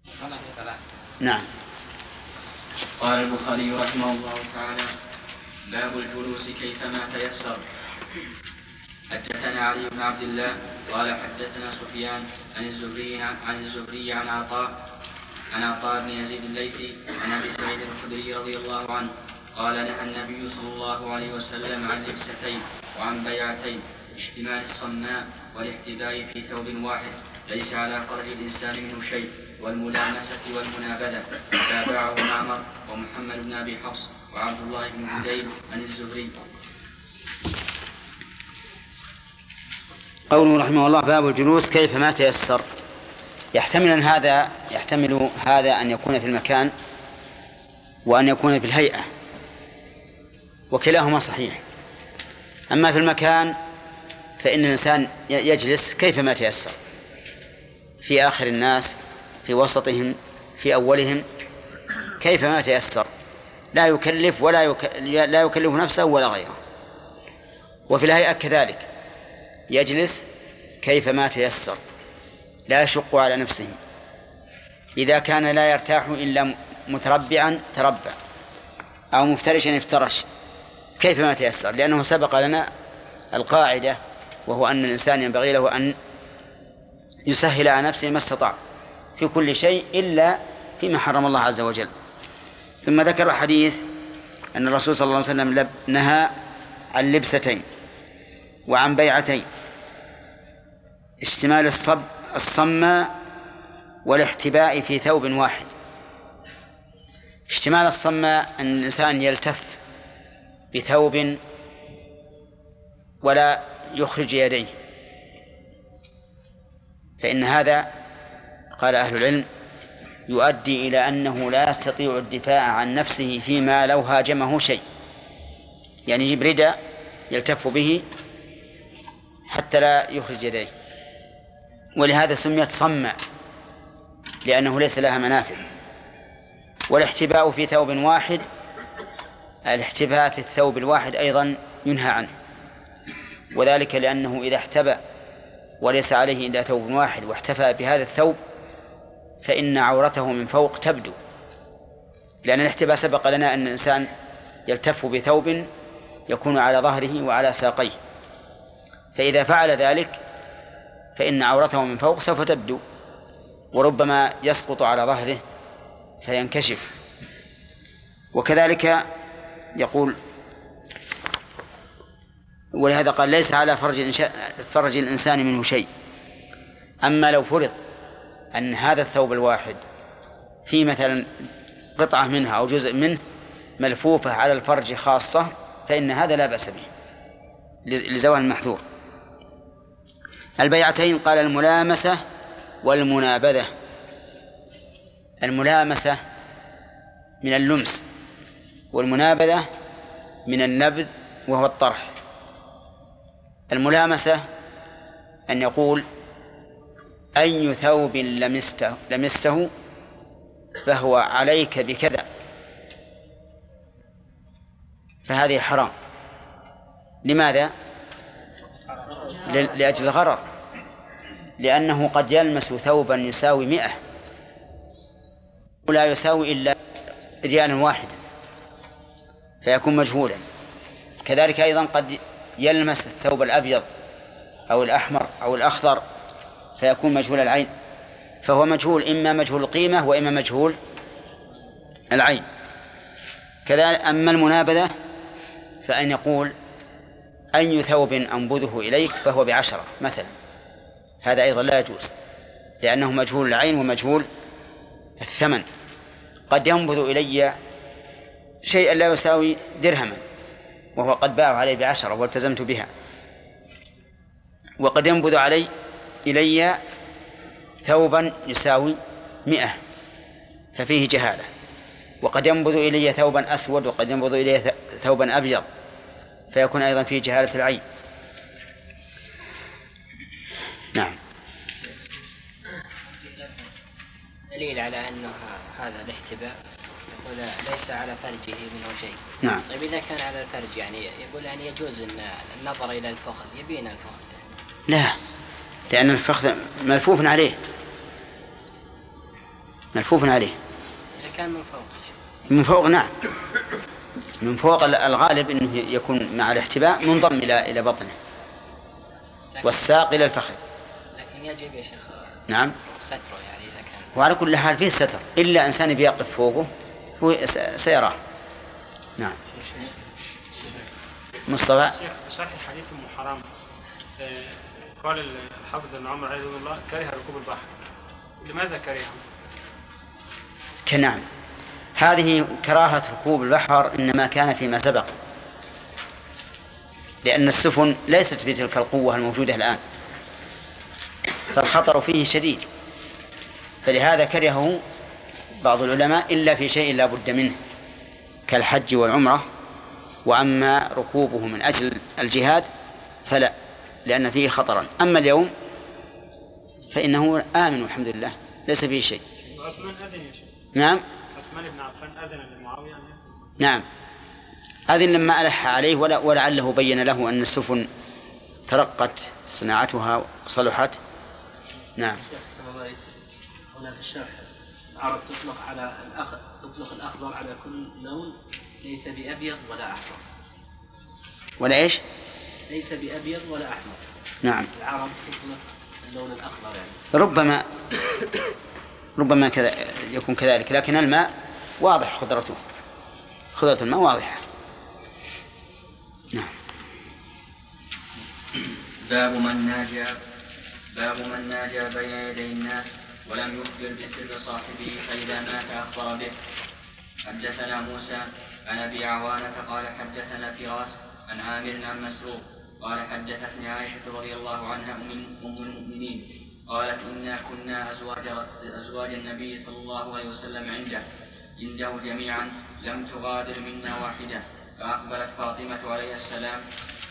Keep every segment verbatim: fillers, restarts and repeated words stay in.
نعم. قال البخاري رحمه الله تعالى: باب الجلوس كيفما تيسر. حدثنا علي بن عبد الله قال حدثنا سفيان عن الزهري عن الزهري عن عطاء عن عطاء بن يزيد الليثي عن ابي سعيد الخدري رضي الله عنه قال: نهى النبي صلى الله عليه وسلم عن لبستين وعن بيعتين: اشتمال الصماء والاحتباء في ثوب واحد، ليس على فرج الإنسان منه شيء، والملامسة والمنابذة. تابعه معمر ومحمد بن أبي حفص وعبد الله بن هديل عن الزهري. قوله رحمه الله: باب الجلوس كيفما تيسر. يحتمل أن هذا يحتمل هذا أن يكون في المكان وأن يكون في الهيئة، وكلاهما صحيح. أما في المكان فإن الإنسان يجلس كيفما تيسر، في آخر الناس، في وسطهم، في أولهم، كيفما تيسر، لا يكلف ولا يك... لا يكلف نفسه ولا غيره. وفي الهيئة كذلك يجلس كيفما تيسر، لا يشق على نفسه. إذا كان لا يرتاح إلا متربعا تربع، أو مفترشا افترش، كيفما تيسر، لأنه سبق لنا القاعدة، وهو أن الإنسان ينبغي له أن يسهل على نفسه ما استطاع في كل شيء إلا فيما حرم الله عز وجل. ثم ذكر الحديث أن الرسول صلى الله عليه وسلم نهى عن لبستين وعن بيعتين: اشتمال الصب الصماء والاحتباء في ثوب واحد. اشتمال الصماء أن الإنسان يلتف بثوب ولا يخرج يديه، فإن هذا قال أهل العلم يؤدي إلى أنه لا يستطيع الدفاع عن نفسه فيما لو هاجمه شيء، يعني يجيب رداء يلتف به حتى لا يخرج يديه، ولهذا سميت صماء لأنه ليس لها منافذ. والاحتباء في ثوب واحد، الاحتباء في الثوب الواحد أيضا ينهى عنه، وذلك لأنه إذا احتبى وليس عليه إلا ثوب واحد واحتفى بهذا الثوب فإن عورته من فوق تبدو، لأن الاحتباء سبق لنا أن الإنسان يلتف بثوب يكون على ظهره وعلى ساقيه، فإذا فعل ذلك فإن عورته من فوق سوف تبدو، وربما يسقط على ظهره فينكشف. وكذلك يقول، ولهذا قال: ليس على فرج, فرج الإنسان منه شيء. أما لو فرض أن هذا الثوب الواحد في مثلا قطعة منها أو جزء منه ملفوفة على الفرج خاصة فإن هذا لا بأس به لزوال المحذور. البيعتين قال: الملامسة والمنابذة. الملامسة من اللمس، والمنابذة من النبذ وهو الطرح. الملامسة أن يقول: أي ثوب لمسته, لمسته فهو عليك بكذا، فهذه حرام. لماذا؟ لأجل الغرر، لأنه قد يلمس ثوبا يساوي مئة ولا يساوي إلا ريالا واحدا فيكون مجهولا. كذلك أيضا قد يلمس الثوب الأبيض أو الأحمر أو الأخضر فيكون مجهول العين، فهو مجهول، إما مجهول القيمة وإما مجهول العين. كذلك أما المنابذة فأن يقول: أي ثوب أنبذه إليك فهو بعشرة مثلا، هذا أيضا لا يجوز لأنه مجهول العين ومجهول الثمن. قد ينبذ إلي شيئا لا يساوي درهما وهو قد باع علي بعشرة والتزمت بها، وقد ينبذ علي إلي ثوبا يساوي مئة ففيه جهالة، وقد ينبذ إلي ثوبا أسود وقد ينبذ إلي ثوبا أبيض فيكون أيضا فيه جهالة العين. نعم. دليل على أنه هذا الاحتباء يقول ليس على فرجه منه شيء. نعم. طيب إذا كان على الفرج يعني يقول يعني يجوز النظر إلى الفخذ، يبين الفخذ. لا، لأن الفخذ ملفوف عليه ملفوف عليه. إذا كان من فوق. من فوق نعم، من فوق الغالب أنه يكون مع الاحتباء منضم إلى إلى بطنه والساق إلى الفخذ. لكن يجب يا شيخ نعم ستره يعني إذا كان. وعلى كل حال فيه الستر، إلا إنسان بيقف فوقه هو سيراه. نعم. مصطفى صحيح حديث ام حرام قال الحافظ ابن عمر عليه الله كره ركوب البحر، لماذا كرهه؟ كنعم، هذه كراهة ركوب البحر إنما كان فيما سبق، لأن السفن ليست بتلك القوة الموجودة الآن، فالخطر فيه شديد، فلهذا كرهه بعض العلماء إلا في شيء لا بد منه كالحج والعمرة. وأما ركوبه من أجل الجهاد فلا، لأن فيه خطرا. أما اليوم فإنه آمن والحمد لله ليس فيه شيء. عثمان أذن يا شيخ. نعم عثمان بن عفان أذن لمعاوية. نعم أذن لما ألح عليه، ولا ولعله بين له أن السفن ترقت صناعتها وصلحت. نعم. هنا في الشرح العرب تطلق على الأخ... تطلق الأخضر على كل لون ليس بأبيض ولا أحمر. ولا إيش؟ ليس بأبيض ولا أحمر. نعم. العرب تطلق اللون الأخضر يعني. ربما ربما كذا يكون كذلك، لكن الماء واضح خضرته، خضرة الماء واضحة. نعم. باب من ناجى باب من ناجى بين يدي الناس ولم يخبر بسر صاحبه فإذا مات أخبر به. حدثنا موسى عن أبي عوانة قال حدثنا فراس عن عامر عن مسروق قال حدثتني عائشة رضي الله عنها أم المؤمنين قالت إنا كنا أزواج, أزواج النبي صلى الله عليه وسلم عنده عنده جميعا لم تغادر منا واحدة. فأقبلت فاطمة عليه السلام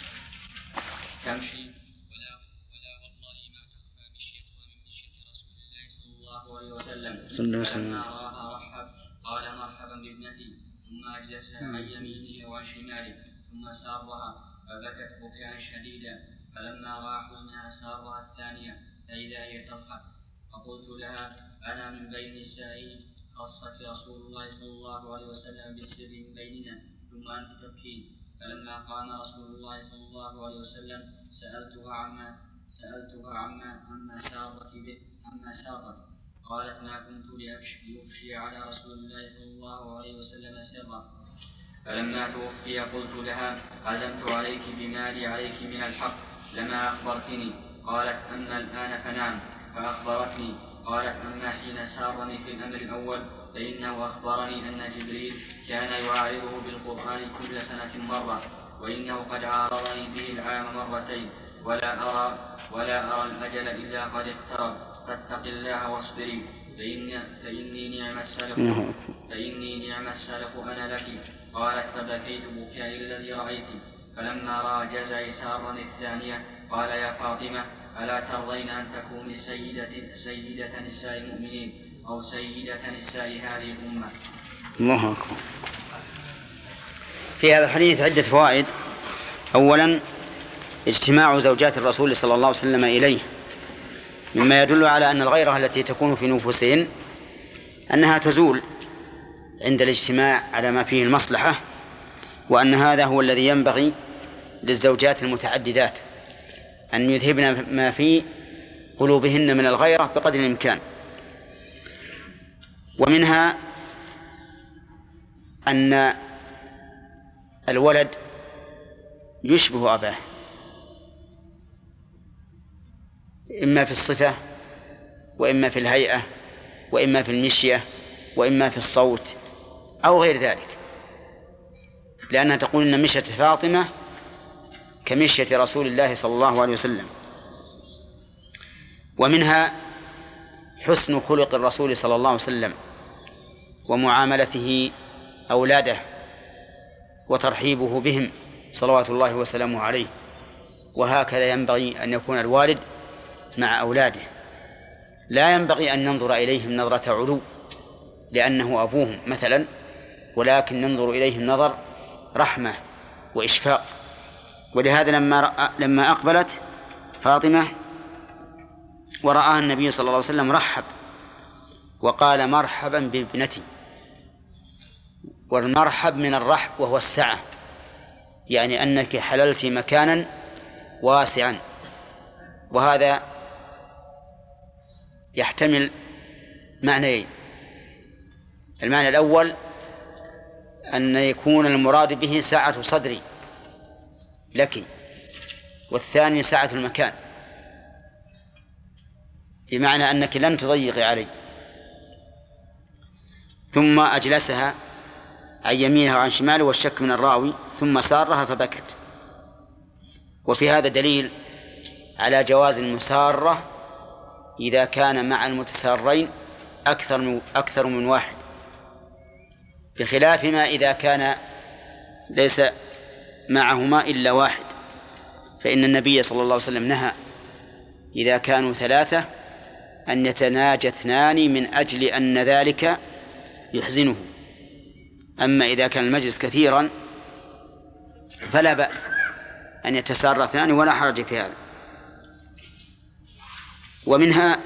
تمشي ولا ولا والله ما تخفى مشيتها من مشية رسول الله صلى الله عليه وسلم. فلما رآها رحب قال مرحبا بابنتي، ثم أجلسها عن يمينه وعن شماله ثم سارها فبكت بكاء شديدا. فلما رأى حزنها سارها الثانية فإذا هي تضحك. فقلت لها أنا من بين نسائي خصت رسول الله صلى الله عليه وسلم بالسر من بيننا ثم أنت تبكين. فلما قام رسول الله صلى الله عليه وسلم سألتها عما سألتها عما عما سارت به عما سارت قالت ما كنت لأفشي على رسول الله صلى الله عليه وسلم سرا. فلما توفي قلت لها عزمت عليك بمالي عليك من الحق لما أخبرتني. قالت أما الآن فنعم. فأخبرتني. قالت أما حين سارني في الأمر الأول فإنه أخبرني أن جبريل كان يعارضه بالقرآن كل سنة مرة، وإنه قد عارضني به العام مرتين، ولا أرى ولا أرى الأجل إلا قد اقترب، فاتق الله واصبري فإن فإني نعم السلف فإني نعم السلف أنا لك. قالت فبكيت بكائي الذي رأيت. فلما رأى جزعي سارني الثانية قال يا فاطمة ألا ترضين أن تكوني سيدة, سيدة نساء المؤمنين أو سيدة نساء هذه الأمة. الله أكبر. في هذا الحديث عدة فوائد. أولا اجتماع زوجات الرسول صلى الله عليه وسلم إليه، مما يدل على أن الغيرة التي تكون في نفوسهن أنها تزول عند الاجتماع على ما فيه المصلحة، وأن هذا هو الذي ينبغي للزوجات المتعددات أن يذهبن ما في قلوبهن من الغيرة بقدر الإمكان. ومنها أن الولد يشبه أباه إما في الصفة وإما في الهيئة وإما في المشية وإما في الصوت أو غير ذلك، لأنها تقول إن مشية فاطمة كمشية رسول الله صلى الله عليه وسلم. ومنها حسن خلق الرسول صلى الله عليه وسلم ومعاملته أولاده وترحيبه بهم صلوات الله وسلامه عليه. وهكذا ينبغي أن يكون الوالد مع أولاده، لا ينبغي أن ننظر إليهم نظرة علو لأنه أبوهم مثلا، ولكن ننظر إليهم نظر رحمة وإشفاق. ولهذا لما لما أقبلت فاطمة ورآها النبي صلى الله عليه وسلم رحب وقال مرحبا بابنتي. والمرحب من الرحب وهو السعة، يعني أنك حللت مكانا واسعا. وهذا يحتمل معنيين: المعنى الأول أن يكون المراد به سعة صدري لك، والثاني سعة المكان، بمعنى أنك لن تضيقي علي. ثم أجلسها عن يمينها وعن شماله، والشك من الراوي، ثم سارها فبكت. وفي هذا دليل على جواز المسارة إذا كان مع المتسارين أكثر من أكثر من واحد، بخلاف ما إذا كان ليس معهما إلا واحد، فإن النبي صلى الله عليه وسلم نهى إذا كانوا ثلاثة أن يتناجى اثنان من أجل أن ذلك يحزنه. أما إذا كان المجلس كثيرا فلا بأس أن يتسارى اثنان ولا حرج في هذا. ومنها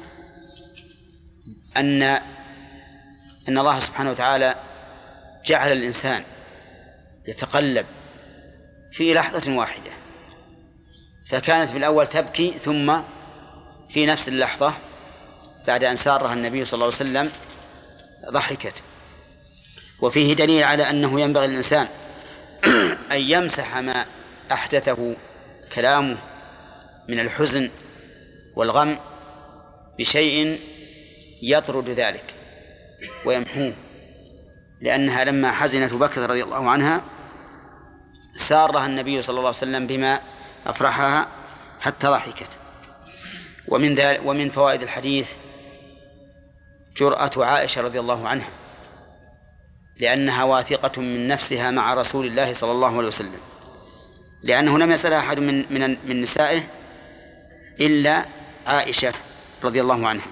أن أن الله سبحانه وتعالى جعل الإنسان يتقلب في لحظة واحدة، فكانت بالأول تبكي، ثم في نفس اللحظة بعد أن سارها النبي صلى الله عليه وسلم ضحكت. وفيه دليل على أنه ينبغي للإنسان أن يمسح ما أحدثه كلامه من الحزن والغم بشيء يطرد ذلك ويمحوه، لأنها لما حزنت وبكت رضي الله عنها سارها النبي صلى الله عليه وسلم بما أفرحها حتى ضحكت. ومن ذلك ومن فوائد الحديث جرأة عائشة رضي الله عنها، لأنها واثقة من نفسها مع رسول الله صلى الله عليه وسلم، لأنه لم يسألها أحد من من من نسائه إلا عائشة رضي الله عنها.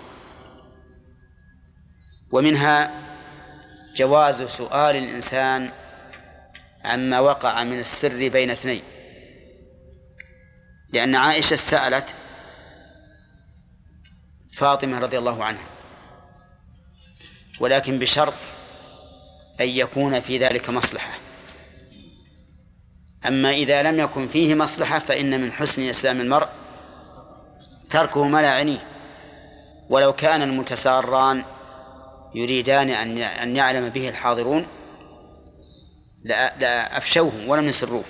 ومنها جواز سؤال الإنسان عما وقع من السر بين اثنين، لأن عائشة سألت فاطمة رضي الله عنها، ولكن بشرط أن يكون في ذلك مصلحة. أما إذا لم يكن فيه مصلحة فإن من حسن إسلام المرء تركه ما لا يعنيه. ولو كان المتساران يريدان أن يعلم به الحاضرون لا أفشوه ولم يسروه.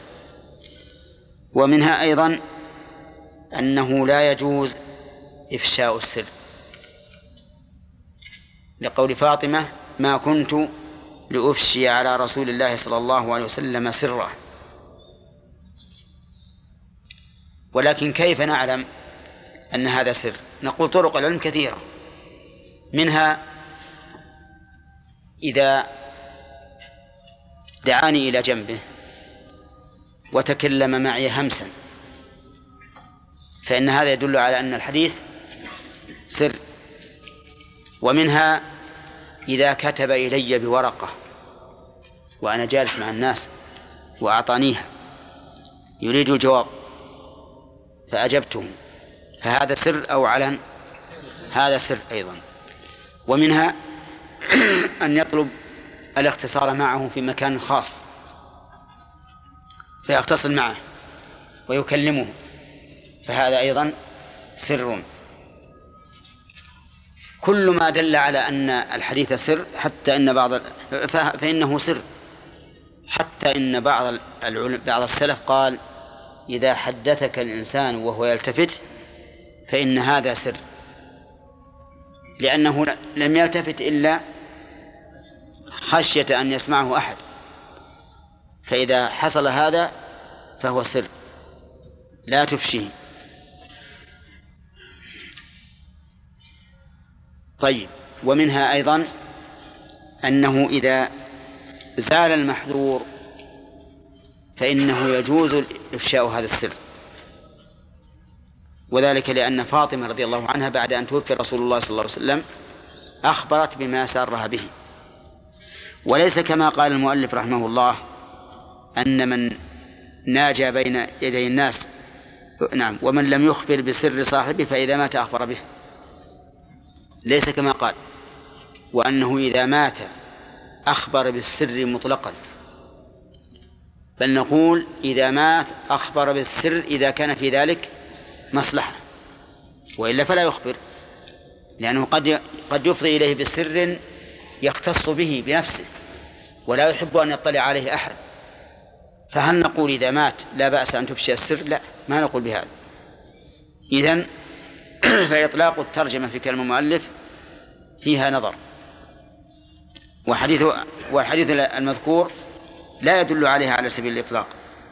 ومنها أيضا أنه لا يجوز إفشاء السر، لقول فاطمة: ما كنت لأفشي على رسول الله صلى الله عليه وسلم سرا. ولكن كيف نعلم أن هذا سر؟ نقول طرق العلم كثيرة، منها إذا دعاني إلى جنبه وتكلم معي همسا فإن هذا يدل على أن الحديث سر. ومنها إذا كتب إلي بورقة وأنا جالس مع الناس وأعطانيها يريد الجواب فأجبته، فهذا سر أو علن؟ هذا سر أيضا. ومنها أن يطلب الاختصار معه في مكان خاص فيختصر معه ويكلمه، فهذا أيضا سر. كل ما دل على أن الحديث سر، حتى إن بعض فإنه سر، حتى إن بعض بعض السلف قال: إذا حدثك الإنسان وهو يلتفت فإن هذا سر، لأنه لم يلتفت إلا خشية أن يسمعه أحد، فإذا حصل هذا فهو سر لا تفشيه. طيب، ومنها أيضا أنه إذا زال المحذور فإنه يجوز إفشاء هذا السر، وذلك لأن فاطمة رضي الله عنها بعد أن توفي رسول الله صلى الله عليه وسلم أخبرت بما سارها به. وليس كما قال المؤلف رحمه الله أن من ناجى بين يدي الناس نعم ومن لم يخبر بسر صاحبه فإذا مات أخبر به، ليس كما قال، وأنه إذا مات أخبر بالسر مطلقا، بل نقول إذا مات أخبر بالسر إذا كان في ذلك مصلحة، وإلا فلا يخبر، لأنه قد قد يفضي إليه بسر يختص به بنفسه ولا يحب أن يطلع عليه أحد. فهل نقول إذا مات لا بأس أن تفشي السر؟ لا، ما نقول بهذا. إذن فإطلاق الترجمة في كلام المؤلف فيها نظر، وحديث والحديث المذكور لا يدل عليها على سبيل الإطلاق.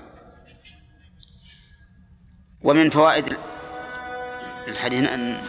ومن فوائد الحديث أن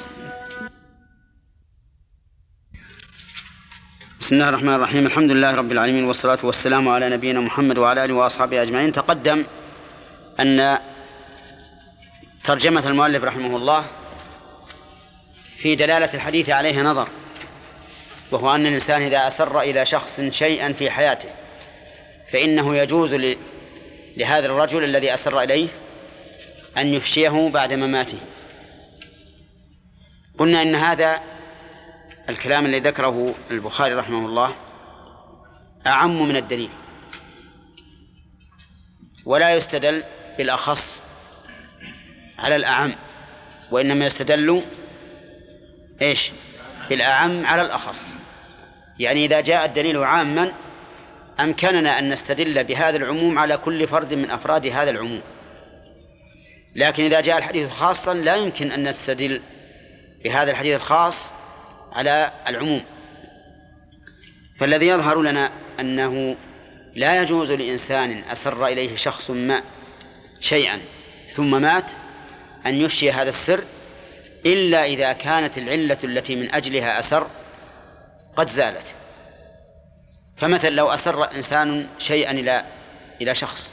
بسم الله الرحمن الرحيم، الحمد لله رب العالمين، والصلاة والسلام على نبينا محمد وعلى آله وأصحابه أجمعين. تقدم أن ترجمة المؤلف رحمه الله في دلالة الحديث عليها نظر، وهو أن الإنسان إذا أسر إلى شخص شيئا في حياته فإنه يجوز لهذا الرجل الذي أسر إليه أن يفشيه بعد مماته. قلنا إن هذا الكلام الذي ذكره البخاري رحمه الله أعم من الدليل، ولا يستدل بالأخص على الأعم، وإنما يستدل إيش بالأعم على الأخص. يعني إذا جاء الدليل عاما أمكننا أن نستدل بهذا العموم على كل فرد من أفراد هذا العموم، لكن إذا جاء الحديث خاصا لا يمكن أن نستدل بهذا الحديث الخاص على العموم. فالذي يظهر لنا أنه لا يجوز لإنسان أسر إليه شخص ما شيئا ثم مات أن يفشي هذا السر إلا إذا كانت العلة التي من أجلها أسر قد زالت. فمثلا لو أسر إنسان شيئا إلى إلى شخص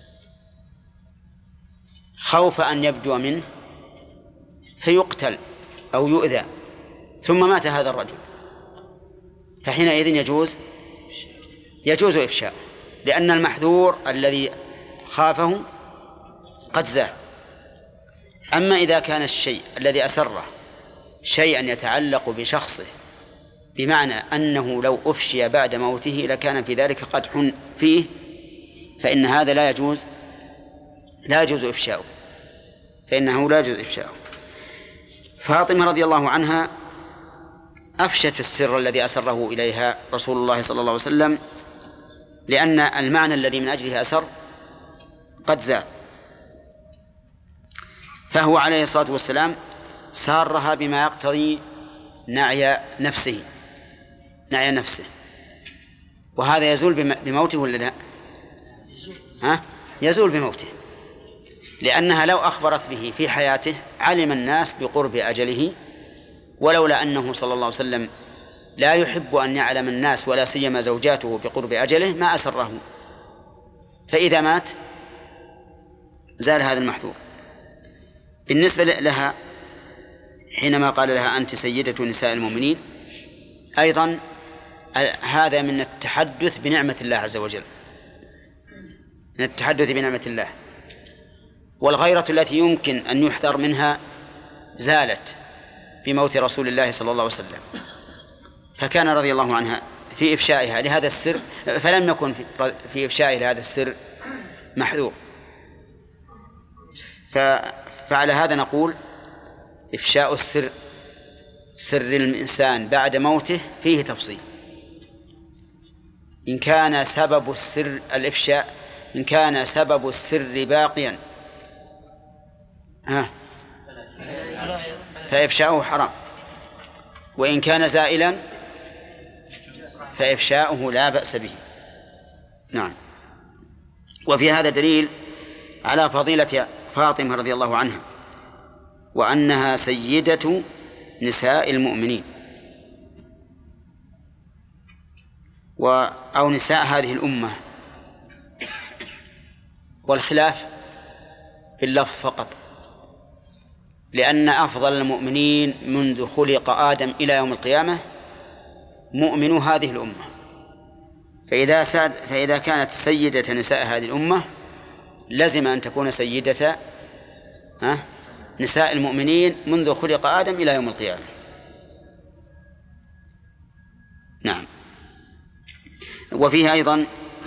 خوف أن يبدو منه فيقتل أو يؤذى ثم مات هذا الرجل، فحينئذ يجوز يجوز إفشاء، لأن المحذور الذي خافه قد زال. أما إذا كان الشيء الذي أسره شيئا يتعلق بشخصه بمعنى أنه لو أفشي بعد موته لكان في ذلك قدح فيه، فإن هذا لا يجوز لا يجوز إفشاؤه فإنه لا يجوز إفشاؤه. فاطمة رضي الله عنها أفشت السر الذي أسره إليها رسول الله صلى الله عليه وسلم، لأن المعنى الذي من أجله أسر قد زال، فهو عليه الصلاة والسلام سارها بما يقتضي نعي نفسه نعي نفسه وهذا يزول بموته ولا لا؟ ها؟ يزول بموته، لأنها لو أخبرت به في حياته علم الناس بقرب أجله، ولولا أنه صلى الله عليه وسلم لا يحب أن يعلم الناس ولا سيما زوجاته بقرب أجله ما أسره، فإذا مات زال هذا المحذور. بالنسبة لها حينما قال لها أنت سيدة نساء المؤمنين أيضا هذا من التحدث بنعمة الله عز وجل، من التحدث بنعمة الله، والغيرة التي يمكن أن يحذر منها زالت بموت رسول الله صلى الله عليه وسلم، فكان رضي الله عنها في إفشائها لهذا السر، فلم يكن في إفشائها لهذا السر محذور. فعلى هذا نقول إفشاء السر سر الإنسان بعد موته فيه تفصيل. إن كان سبب السر الإفشاء إن كان سبب السر باقيا ها فإفشاؤه حرام، وإن كان زائلا فإفشاؤه لا بأس به. نعم. وفي هذا دليل على فضيلة فاطمة رضي الله عنها وأنها سيدة نساء المؤمنين أو نساء هذه الأمة، والخلاف باللفظ فقط، لأن أفضل المؤمنين منذ خلق آدم إلى يوم القيامة مؤمن هذه الأمة، فإذا, ساد فإذا كانت سيدة نساء هذه الأمة لزم أن تكون سيدة نساء المؤمنين منذ خلق آدم إلى يوم القيامة. نعم. وفيه أيضا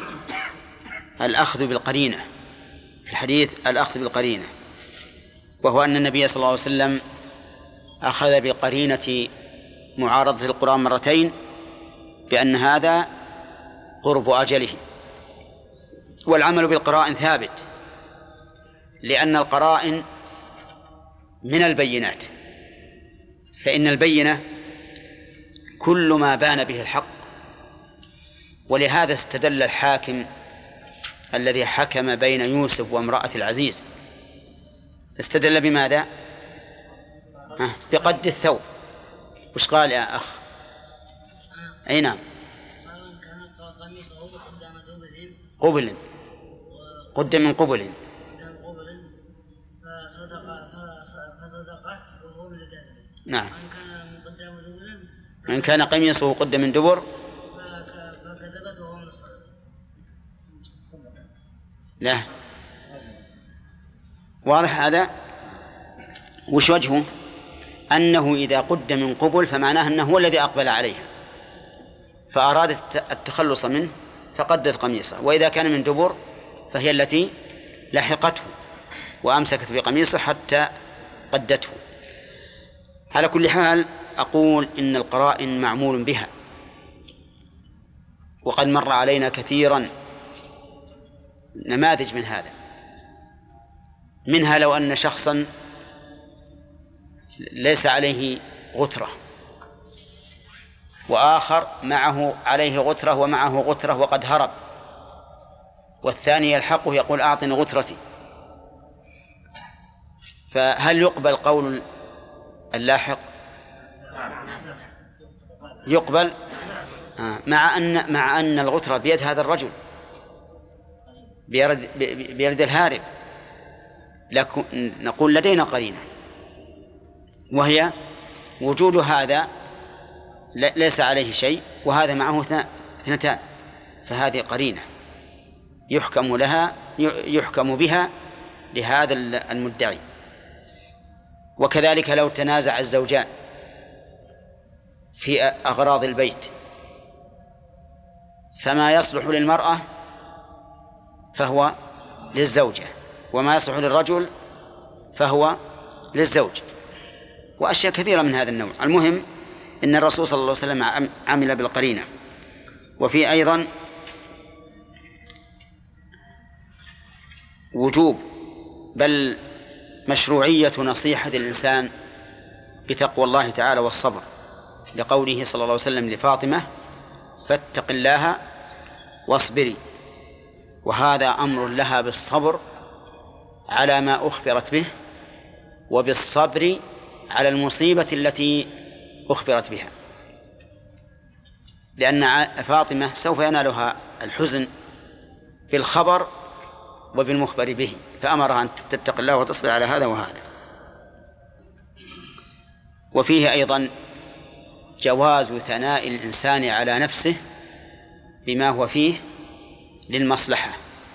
الأخذ بالقرينة، في الحديث الأخذ بالقرينة، وهو أن النبي صلى الله عليه وسلم أخذ بقرينة معارضة القرآن مرتين بأن هذا قرب أجله. والعمل بالقرائن ثابت، لأن القرائن من البينات، فإن البينة كل ما بان به الحق. ولهذا استدل الحاكم الذي حكم بين يوسف وامرأة العزيز، استدل بماذا؟ بقد الثوب. وش قال يا أخ؟ أي نعم، قبل قد من قبل نعم. من كان قميصه قد من دبر لا. واضح هذا؟ وش وجهه؟ أنه إذا قد من قبل فمعناه أنه هو الذي أقبل عليها فأرادت التخلص منه فقدت قميصه، وإذا كان من دبر فهي التي لحقته وأمسكت بقميصه حتى قدته. على كل حال أقول إن القرائن معمول بها، وقد مر علينا كثيرا نماذج من هذا. منها لو أن شخصا ليس عليه غترة وآخر معه عليه غترة ومعه غترة وقد هرب، والثاني يلحقه يقول أعطني غترتي، فهل يقبل قول اللاحق؟ يقبل آه. مع أن مع أن الغترة بيد هذا الرجل، بيد بيد الهارب، لكن نقول لدينا قرينة، وهي وجود هذا ليس عليه شيء وهذا معه اثنتان، فهذه قرينة يحكم لها يحكم بها لهذا المدعي. وكذلك لو تنازع الزوجان في أغراض البيت، فما يصلح للمرأة فهو للزوجة، وما يصلح للرجل فهو للزوج، وأشياء كثيرة من هذا النوع. المهم إن الرسول صلى الله عليه وسلم عمل بالقرينة. وفي أيضا وجوب بل مشروعية نصيحة الإنسان بتقوى الله تعالى والصبر، لقوله صلى الله عليه وسلم لفاطمة فاتق الله واصبري، وهذا أمر لها بالصبر على ما أخبرت به وبالصبر على المصيبة التي أخبرت بها، لأن فاطمة سوف ينالها الحزن بالخبر وبالمخبر به، فأمرها أن تتق الله وتصبر على هذا وهذا. وفيه أيضا جواز ثناء الإنسان على نفسه بما هو فيه للمصلحة،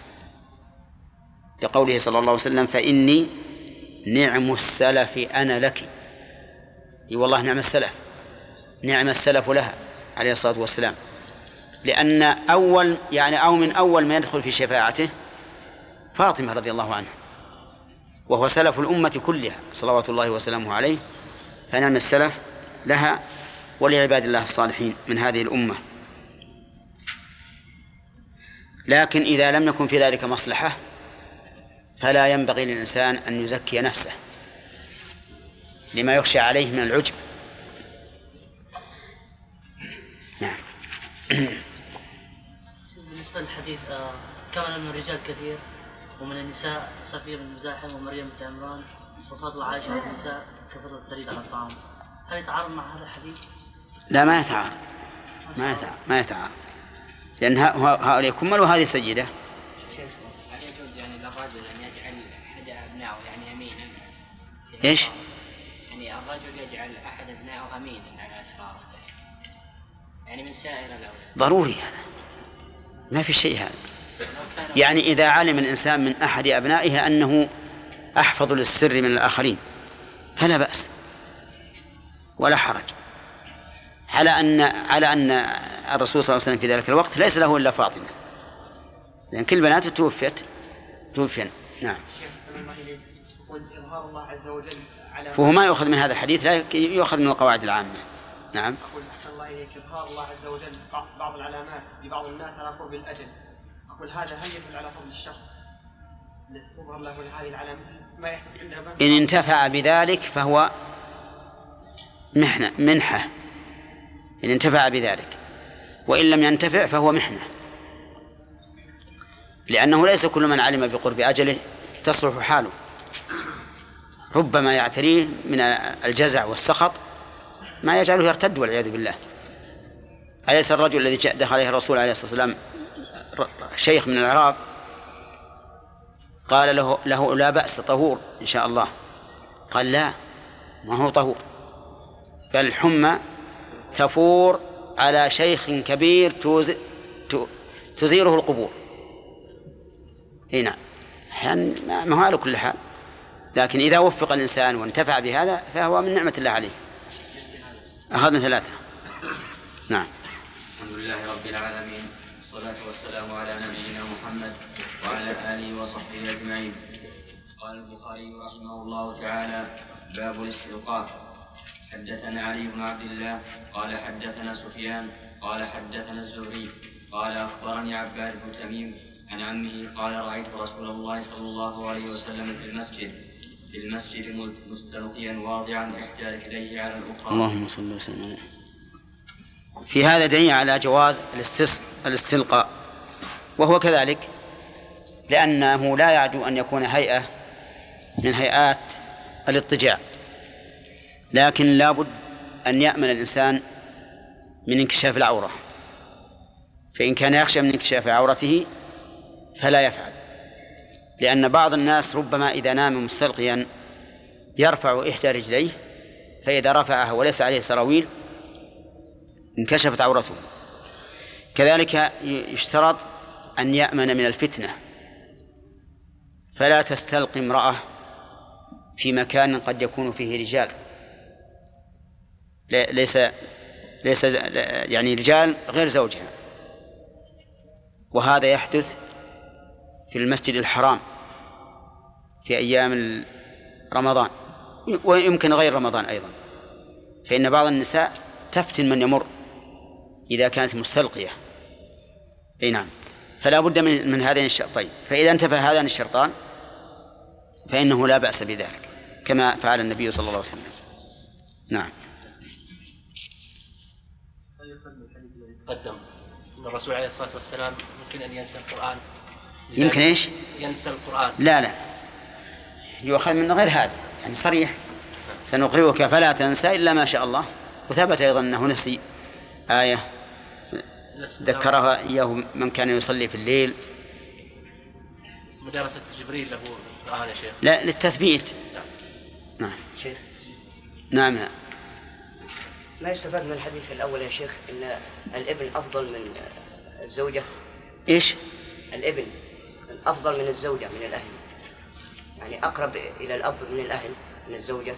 لقوله صلى الله عليه وسلم فإني نعم السلف أنا لك. اي والله نعم السلف، نعم السلف لها عليه الصلاة والسلام، لأن أول يعني أو من أول ما يدخل في شفاعته فاطمة رضي الله عنها، وهو سلف الأمة كلها صلوات الله وسلامه عليه، فنعم السلف لها ولعباد الله الصالحين من هذه الأمة. لكن إذا لم يكن في ذلك مصلحة فلا ينبغي للإنسان أن يزكي نفسه لما يخشى عليه من العجب. نعم. بالنسبة للحديث كان من الرجال كثير ومن النساء صفية بن مزاحم ومريم بنت عمران وفضل عائشة على النساء كفضل الثريد على الطعام، هل يتعارض مع هذا الحديث؟ لا ما يتعارض، ما يتعارض ما يتعارض لأن هؤلاء كملوا هذه سيدة. هل يجوز يعني للرجل أن يجعل أحد أبنائه يعني أمينا؟ إيش؟ يعني الرجل يجعل أحد أبنائه أمينا على أسراره، يعني من سائر الأولاد. ضروري هذا، ما في شيء هذا. يعني إذا علم الإنسان من أحد أبنائه أنه أحفظ للسر من الآخرين فلا بأس ولا حرج، على أن على أن الرسول صلى الله عليه وسلم في ذلك الوقت ليس له إلا فاطمة، لأن كل بناته توفيت توفين. نعم. إظهار الله عز وجل على فهو ما يؤخذ من هذا الحديث، لا يؤخذ من القواعد العامة. نعم. أقول أحسن الله إليك، إظهار الله عز وجل بعض العلامات لبعض الناس على قرب الأجل، أقول هذا هل يدل على فضل الشخص تظهر له هذه العلامات ما يحدث عندها؟ إن انتفع بذلك فهو محنة منحة، إن انتفع بذلك، وإن لم ينتفع فهو محنة، لأنه ليس كل من علم بقرب أجله تصلح حاله، ربما يعتريه من الجزع والسخط ما يجعله يرتد والعياذ بالله. أليس الرجل الذي دخل عليه الرسول عليه الصلاة والسلام شيخ من الأعراب قال له له لا بأس طهور إن شاء الله، قال لا ما هو طهور، بل الحمى تفور على شيخ كبير تزيره القبور. اي نعم، أحيانا ما هو على كل حال، لكن إذا وفق الإنسان وانتفع بهذا فهو من نعمة الله عليه. أخذنا ثلاثة. نعم. الحمد لله رب العالمين، والصلاة والسلام على نبينا محمد وعلى آله وصحبه أجمعين. قال البخاري رحمه الله تعالى: باب الاستلقاء. حدثنا علي بن عبد الله قال حدثنا سفيان قال حدثنا الزهري قال أخبرني عباد بن تميم عن عمه قال: رأيت رسول الله صلى الله عليه وسلم في المسجد في المسجد مستلقيا واضعا إحدى رجليه على الأخرى. اللهم صل وسلم عليه. في هذا دليل على جواز الاستلقاء، وهو كذلك لأنه لا يعدو أن يكون هيئة من هيئات الاضطجاع، لكن لا بد أن يأمن الإنسان من انكشاف العورة، فإن كان يخشى من انكشاف عورته فلا يفعل، لأن بعض الناس ربما إذا نام مستلقيا يرفع إحدى رجليه، فإذا رفعها وليس عليه سراويل انكشفت عورته. كذلك يشترط أن يأمن من الفتنة، فلا تستلقي امرأة في مكان قد يكون فيه رجال، ليس ليس يعني رجال غير زوجها، وهذا يحدث في المسجد الحرام في أيام رمضان ويمكن غير رمضان أيضا، فإن بعض النساء تفتن من يمر إذا كانت مستلقية. أي نعم، فلا بد من, من هذين الشرطين، فإذا انتفى هذان الشرطان فإنه لا بأس بذلك كما فعل النبي صلى الله عليه وسلم. نعم. قدم أن الرسول عليه الصلاة والسلام يمكن أن ينسى القرآن. يمكن إيش؟ ينسى القرآن. لا لا، يؤخذ من غير هذا، يعني صريح: سنقرئك فلا تنسى إلا ما شاء الله. وثبت أيضا أنه نسي آية ذكرها إياه من كان يصلي في الليل. مدارسة جبريل له القرآن يا شيخ؟ لا، للتثبيت. نعم. نعم. شيخ. نعم. ما يستفاد من الحديث الأول يا شيخ إن الابن أفضل من الزوجة؟ إيش؟ الابن أفضل من الزوجة من الأهل، يعني أقرب إلى الأب من الأهل من الزوجة.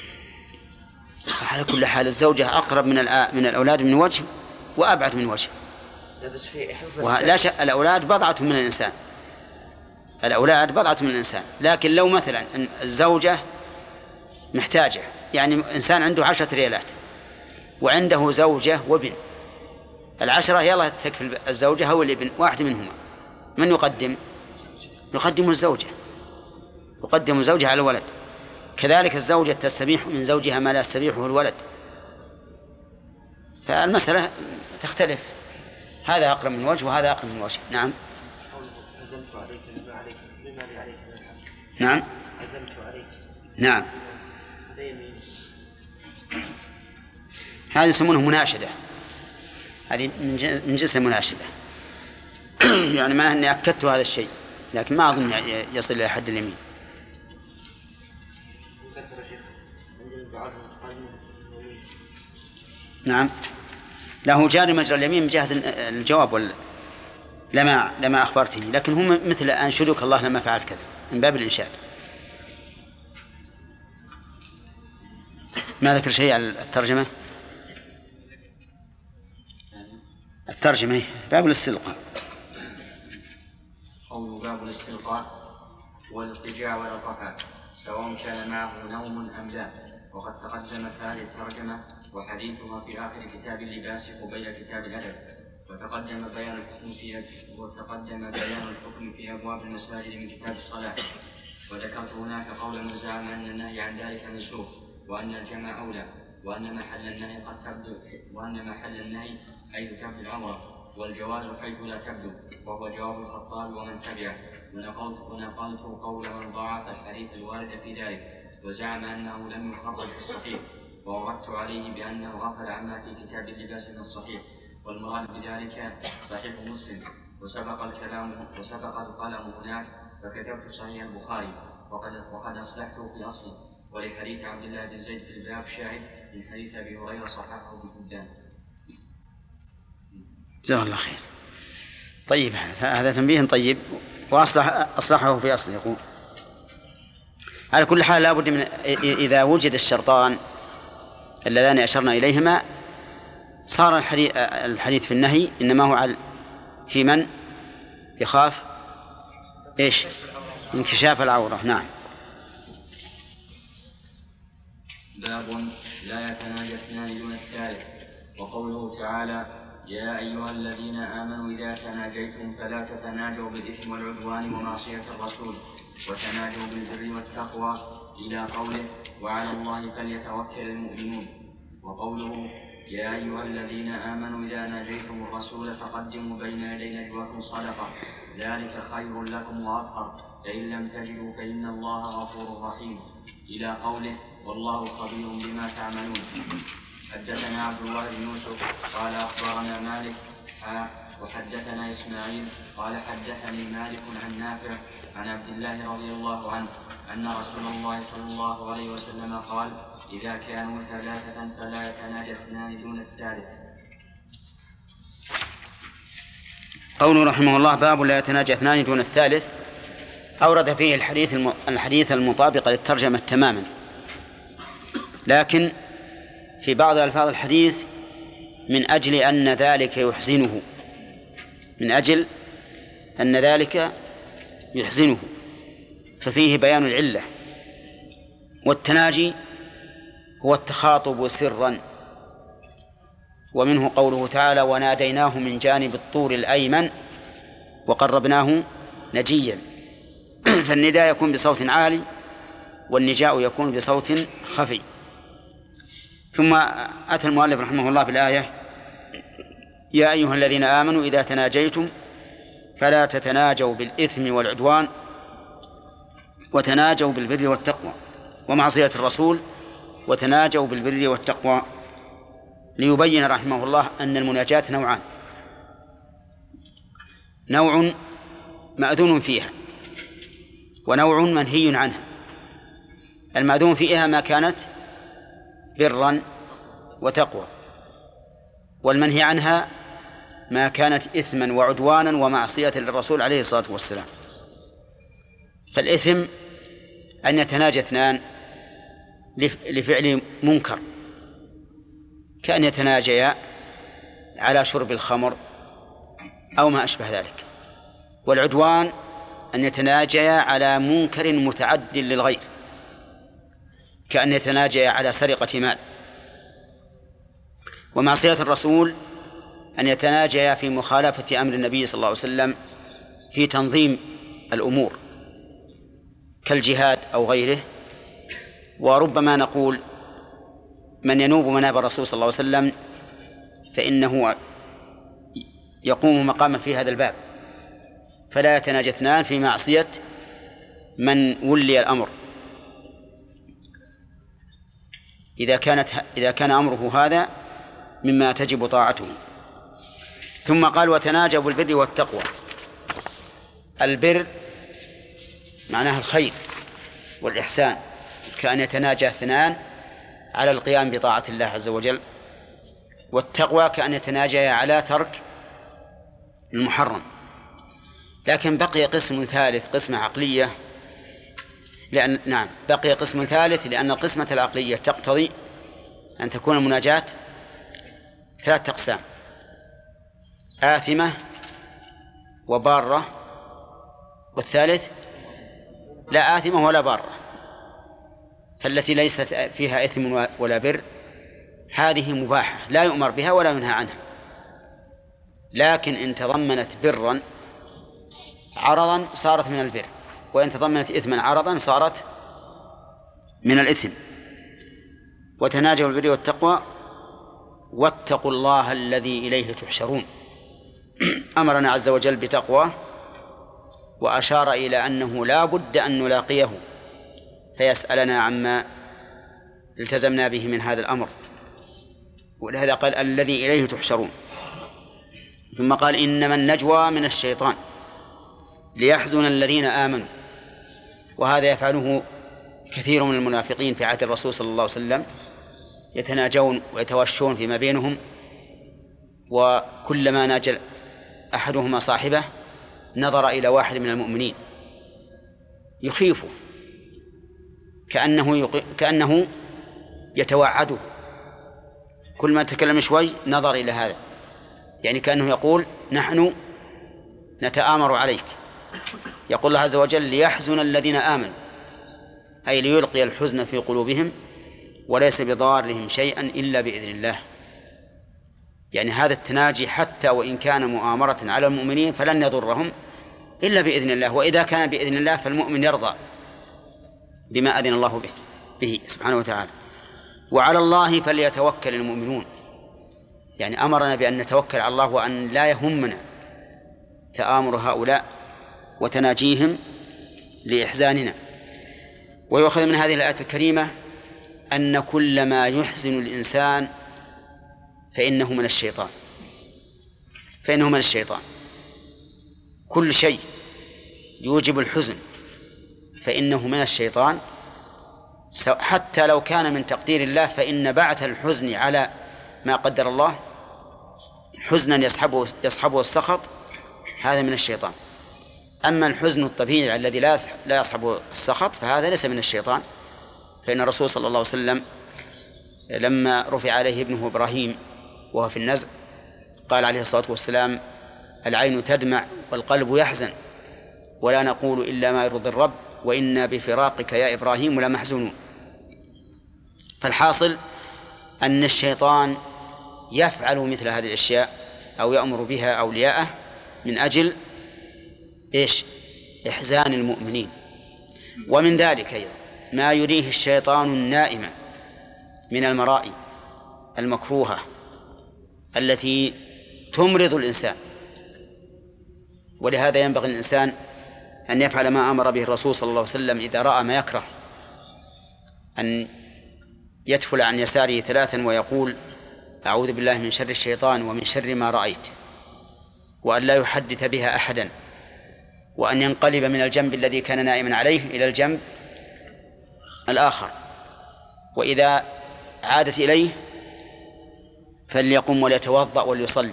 على كل حال الزوجة أقرب من من الأولاد من وجه وأبعد من وجه. لا بس في حفظ لا شك الأولاد بضعة من الإنسان، الأولاد بضعة من الإنسان، لكن لو مثلا الزوجة محتاجة، يعني إنسان عنده عشرة ريالات وعنده زوجة وابن، العشرة يلا تكفي الزوجة أو الابن، واحد منهما من يقدم؟ يقدم الزوجة، يقدم الزوجة على الولد. كذلك الزوجة تستبيح من زوجها ما لا يستبيحه الولد، فالمسألة تختلف، هذا أقرب من وجه وهذا أقرب من وجه. نعم. عزمت عليك بما عليك بما لي عليك من الحق. نعم. عزمت عليك. نعم. هذه يسمونه مناشدة، هذه من جنس المناشدة. يعني ما أني أكدت هذا الشيء، لكن ما أظن يصل إلى حد اليمين. نعم. له جاري مجرى اليمين من جهة الجواب ولا لما لما أخبرته، لكن هم مثل أنشدك الله لما فعلت كذا من باب الإنشاد. ما ذكر شيء على الترجمة؟ الترجمة باب الاستلقاء. قول باب الاستلقاء والاضطجاع والرفع سواء كان معه نوم أم لا، وقد تقدمت هذه الترجمة وحديثها في آخر كتاب اللباس قبيل كتاب الأدب، وتقدم بيان الحكم في وتقدم بيان الحكم في أبواب المساجد من كتاب الصلاة. وذكرت هناك قول من زعم أن النهي عن ذلك منسوخ، وأن الجمع أولى، وأن محل النهي قد تبدو وأن محل النهي حيث تبدو العمرة، والجواز حيث لا تبدو، وهو جواب الخطاب ومن تبعه. ونقلت ونقلت قول من ضعف الحديث الوارد في ذلك وزعم أنه لم يخرج في الصحيح، ووردت عليه بأنه غفل عما في كتاب اللباس من الصحيح، والمراد بذلك صحيح مسلم، وسبق الكلام وسبق القلم هناك، فكتبت صحيح البخاري وقد وقد أصلحته في أصله. ولحديث عبد الله بن زيد في الباب شاهد من حديث أبي هريرة صححه ابن حبان. جزاه الله خير. طيب، هذا تنبيه طيب، وأصلح أصلحه في أصله. يقول على كل حال لا بد من إذا وجد الشرطان اللذان أشرنا إليهما صار الحديث, الحديث في النهي إنما هو على في من يخاف إيش انكشاف العورة. نعم. باب لا يتناجى اثنان دون الثالث. وقوله تعالى يا أيها الذين آمنوا إذا تناجيتم فلا تتناجوا بالإثم والعدوان ومعصية الرسول وتناجوا بالبر والتقوى إلى قوله وعلى الله فليتوكل المؤمنون. وقوله يا أيها الذين آمنوا إذا ناجيتم الرسول فقدموا بين يدي نجواكم صدقة ذلك خير لكم وأطهر فإن لم تجدوا فإن الله غفور رحيم إلى قوله والله خبير بما تعملون. حدثنا عبد الله بن يوسف قال أخبرنا مالك وحدثنا إسماعيل قال حدثني مالك عن نافع عن عبد الله رضي الله عنه أن رسول الله صلى الله عليه وسلم قال إذا كانوا ثلاثة فلا يتناجى اثنان دون الثالث. قوله رحمه الله باب لا يتناجى اثنان دون الثالث أورد فيه الحديث الحديث المطابق للترجمة تماما، لكن في بعض ألفاظ الحديث من أجل أن ذلك يحزنه من أجل أن ذلك يحزنه ففيه بيان العلة. والتناجي هو التخاطب سرا، ومنه قوله تعالى وناديناه من جانب الطور الأيمن وقربناه نجيا. فالنداء يكون بصوت عالي والنجاء يكون بصوت خفي. ثم أتى المؤلف رحمه الله بالآية يا أيها الذين آمنوا إذا تناجيتم فلا تتناجوا بالإثم والعدوان وتناجوا بالبر والتقوى ومعصية الرسول وتناجوا بالبر والتقوى، ليبين رحمه الله أن المناجاة نوعان: نوع مأذون فيها ونوع منهي عنها. المأذون فيها ما كانت برا وتقوى، والمنهي عنها ما كانت إثما وعدوانا ومعصية للرسول عليه الصلاة والسلام. فالإثم أن يتناجى اثنان لفعل منكر كأن يتناجيا على شرب الخمر أو ما أشبه ذلك، والعدوان أن يتناجيا على منكر متعد للغير كأن يتناجيا على سرقة مال. ومعصية الرسول أن يتناجيا في مخالفة أمر النبي صلى الله عليه وسلم في تنظيم الأمور كالجهاد أو غيره. وربما نقول من ينوب مناب الرسول صلى الله عليه وسلم فإنه يقوم مقاما في هذا الباب، فلا يتناجى اثنان في معصية من ولي الأمر إذا كانت إذا كان أمره هذا مما تجب طاعته. ثم قال وتناجوا بالبر والتقوى. البر معناها الخير والإحسان، كأن يتناجى اثنان على القيام بطاعة الله عز وجل. والتقوى كأن يتناجى على ترك المحرم. لكن بقي قسم ثالث، قسمة عقلية، لأن نعم بقي قسم ثالث لأن القسمة العقلية تقتضي أن تكون المناجاة ثلاث أقسام: آثمة وبارة، والثالث لا آثمة ولا بارة، فالتي ليست فيها إثم ولا بر هذه مباحة لا يؤمر بها ولا ينهى عنها. لكن إن تضمنت برا عرضا صارت من البر، وإن تضمنت إثما عرضا صارت من الإثم. وتناجوا بالبر والتقوى واتقوا الله الذي إليه تحشرون. أمرنا عز وجل بتقواه، وأشار إلى أنه لا بد أن نلاقيه فيسألنا عما التزمنا به من هذا الأمر، ولهذا قال الذي إليه تحشرون. ثم قال إنما النجوى من الشيطان ليحزن الذين آمنوا، وهذا يفعله كثير من المنافقين في عهد الرسول صلى الله عليه وسلم، يتناجون ويتوشون فيما بينهم، وكلما ناجى أحدهما صاحبه نظر إلى واحد من المؤمنين يخيفه كأنه, يق... كأنه يتوعده، كل ما تكلم شوي نظر إلى هذا، يعني كأنه يقول نحن نتآمر عليك. يقول الله عز وجل ليحزن الذين آمنوا، أي ليلقي الحزن في قلوبهم وليس بضارهم شيئا إلا بإذن الله. يعني هذا التناجي حتى وإن كان مؤامرة على المؤمنين فلن يضرهم إلا بإذن الله، وإذا كان بإذن الله فالمؤمن يرضى بما أذن الله به, به سبحانه وتعالى. وعلى الله فليتوكل المؤمنون، يعني أمرنا بأن نتوكل على الله وأن لا يهمنا تآمر هؤلاء وتناجيهم لإحزاننا. ويؤخذ من هذه الآية الكريمة أن كل ما يحزن الإنسان فإنه من الشيطان، فإنه من الشيطان. كل شيء يوجب الحزن فإنه من الشيطان، حتى لو كان من تقدير الله، فإن بعث الحزن على ما قدر الله حزنا يصحبه, يصحبه السخط، هذا من الشيطان. أما الحزن الطبيعي الذي لا يصحبه السخط فهذا ليس من الشيطان. فإن الرسول صلى الله عليه وسلم لما رفع عليه ابنه إبراهيم وهو في النزع قال عليه الصلاة والسلام العين تدمع والقلب يحزن ولا نقول إلا ما يرضي الرب وإنا بفراقك يا إبراهيم لمحزونون. فالحاصل أن الشيطان يفعل مثل هذه الأشياء أو يأمر بها أولياءه من أجل إيش؟ إحزان المؤمنين. ومن ذلك أيضا ما يريه الشيطان النائم من المرائي المكروهة التي تمرض الإنسان. ولهذا ينبغي الإنسان أن يفعل ما أمر به الرسول صلى الله عليه وسلم إذا رأى ما يكره، أن يتفل عن يساره ثلاثا ويقول أعوذ بالله من شر الشيطان ومن شر ما رأيت، وأن لا يحدث بها أحدا، وأن ينقلب من الجنب الذي كان نائما عليه إلى الجنب الآخر، وإذا عادت إليه فليقم وليتوضأ وليصلي.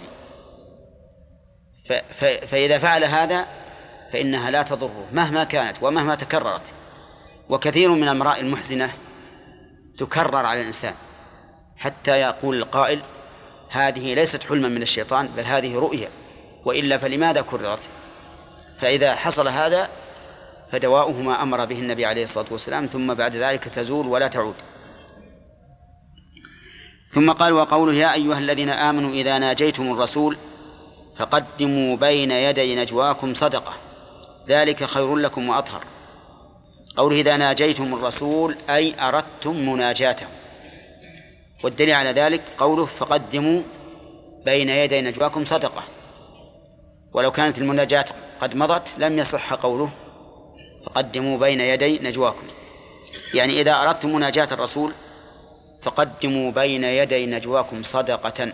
فإذا فعل هذا فإنها لا تضره مهما كانت ومهما تكررت. وكثير من المرائي المحزنة تكرر على الإنسان حتى يقول القائل هذه ليست حلما من الشيطان بل هذه رؤيا، وإلا فلماذا كررت؟ فإذا حصل هذا فدواؤه ما أمر به النبي عليه الصلاة والسلام، ثم بعد ذلك تزول ولا تعود. ثم قال وقوله يا أيها الذين آمنوا إذا ناجيتم الرسول فقدموا بين يدي نجواكم صدقة ذلك خير لكم وأطهر. قوله إذا ناجيتم الرسول أي أردتم مناجاته، والدليل على ذلك قوله فقدموا بين يدي نجواكم صدقة، ولو كانت المناجاة قد مضت لم يصح قوله فقدموا بين يدي نجواكم. يعني إذا أردتم مناجاة الرسول فقدموا بين يدي نجواكم صدقة.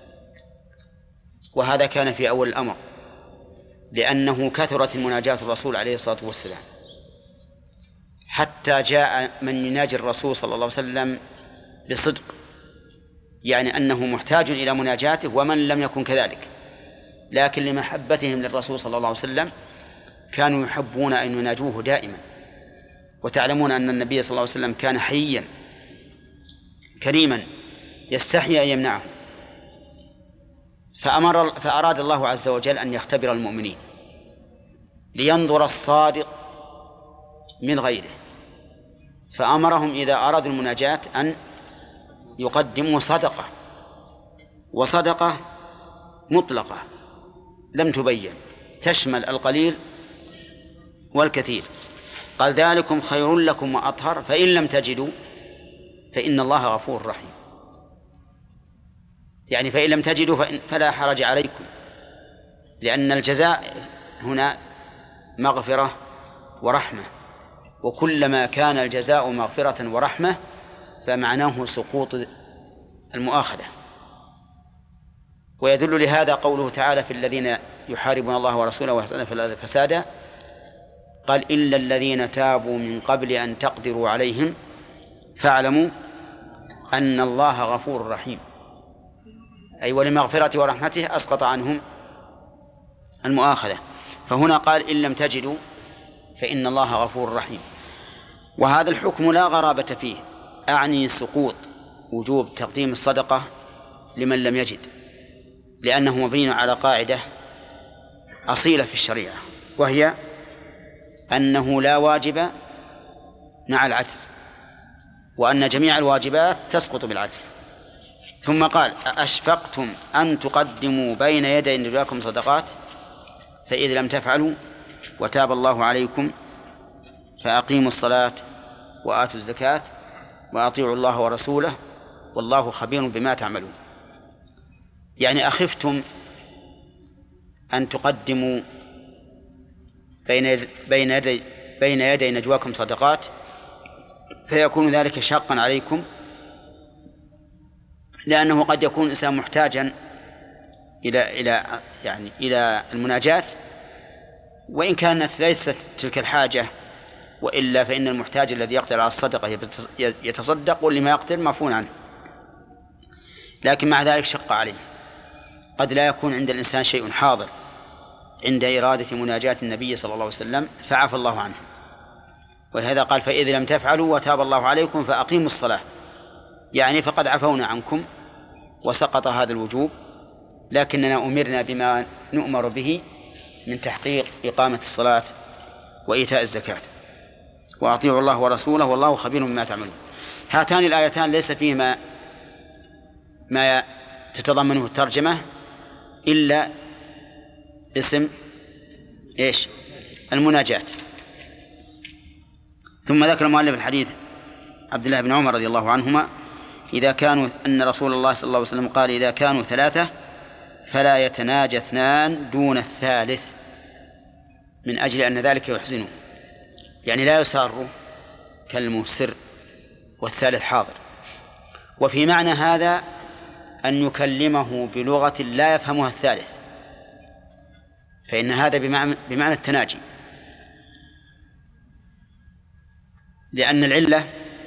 وهذا كان في أول الأمر لأنه كثرت المناجاة الرسول عليه الصلاة والسلام حتى جاء من يناجي الرسول صلى الله عليه وسلم بصدق، يعني أنه محتاج إلى مناجاته ومن لم يكن كذلك، لكن لمحبتهم للرسول صلى الله عليه وسلم كانوا يحبون أن يناجوه دائما. وتعلمون أن النبي صلى الله عليه وسلم كان حييا كريما يستحي أن يمنعه، فأمر فأراد الله عز وجل أن يختبر المؤمنين لينظر الصادق من غيره، فأمرهم إذا أرادوا المناجاة أن يقدموا صدقة، وصدقة مطلقة لم تبين، تشمل القليل والكثير. قال ذلكم خير لكم وأطهر فإن لم تجدوا فإن الله غفور رحيم. يعني فإن لم تجدوا فلا حرج عليكم، لأن الجزاء هنا مغفرة ورحمة، وكلما كان الجزاء مغفرة ورحمة فمعناه سقوط المؤاخذة. ويدل لهذا قوله تعالى في الذين يحاربون الله ورسوله ويحصون في الأرض فسادا، قال إلا الذين تابوا من قبل أن تقدروا عليهم فاعلموا أن الله غفور رحيم، أي ولمغفرته ورحمته أسقط عنهم المؤاخذة. فهنا قال إن لم تجدوا فإن الله غفور رحيم. وهذا الحكم لا غرابة فيه، أعني سقوط وجوب تقديم الصدقة لمن لم يجد، لأنه مبني على قاعدة أصيلة في الشريعة، وهي أنه لا واجب مع العجز، وأن جميع الواجبات تسقط بالعجز. ثم قال أشفقتم أن تقدموا بين يدي نجواكم صدقات فإذا لم تفعلوا وتاب الله عليكم فأقيموا الصلاة وآتوا الزكاة وأطيعوا الله ورسوله والله خبير بما تعملون. يعني أخفتم أن تقدموا بين بين يدي بين يدي نجواكم صدقات فيكون ذلك شاقا عليكم، لأنه قد يكون الإنسان محتاجا إلى إلى يعني إلى المناجاة، وإن كانت ليست تلك الحاجة، وإلا فإن المحتاج الذي يقدر على الصدقة يتصدق، واللي ما يقدر معفون عنه. لكن مع ذلك شق عليه، قد لا يكون عند الإنسان شيء حاضر عند إرادة مناجاة النبي صلى الله عليه وسلم فعفى الله عنه. ولهذا قال فإذا لم تفعلوا وتاب الله عليكم فأقيموا الصلاة، يعني فقد عفونا عنكم وسقط هذا الوجوب، لكننا أمرنا بما نؤمر به من تحقيق إقامة الصلاة وإيتاء الزكاة وأطيعوا الله ورسوله والله خبير بما تعملون. هاتان الآيتان ليس فيهما ما تتضمنه الترجمة إلا اسم إيش؟ المناجاة. ثم ذكر المؤلف الحديث عبد الله بن عمر رضي الله عنهما إذا كانوا أن رسول الله صلى الله عليه وسلم قال إذا كانوا ثلاثة فلا يتناجى اثنان دون الثالث، من أجل أن ذلك يحزنه، يعني لا يسار كلمه سر والثالث حاضر. وفي معنى هذا أن يكلمه بلغة لا يفهمها الثالث، فإن هذا بمعنى, بمعنى التناجي، لأن العلة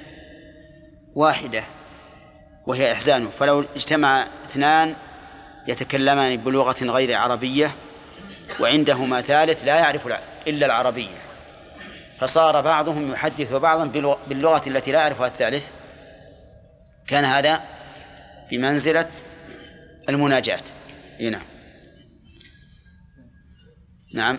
واحدة وهي إحزانه. فلو اجتمع اثنان يتكلمان بلغة غير عربية وعندهما ثالث لا يعرف إلا العربية، فصار بعضهم يحدث بعضا باللغة التي لا يعرفها الثالث، كان هذا بمنزلة المناجاة. هنا نعم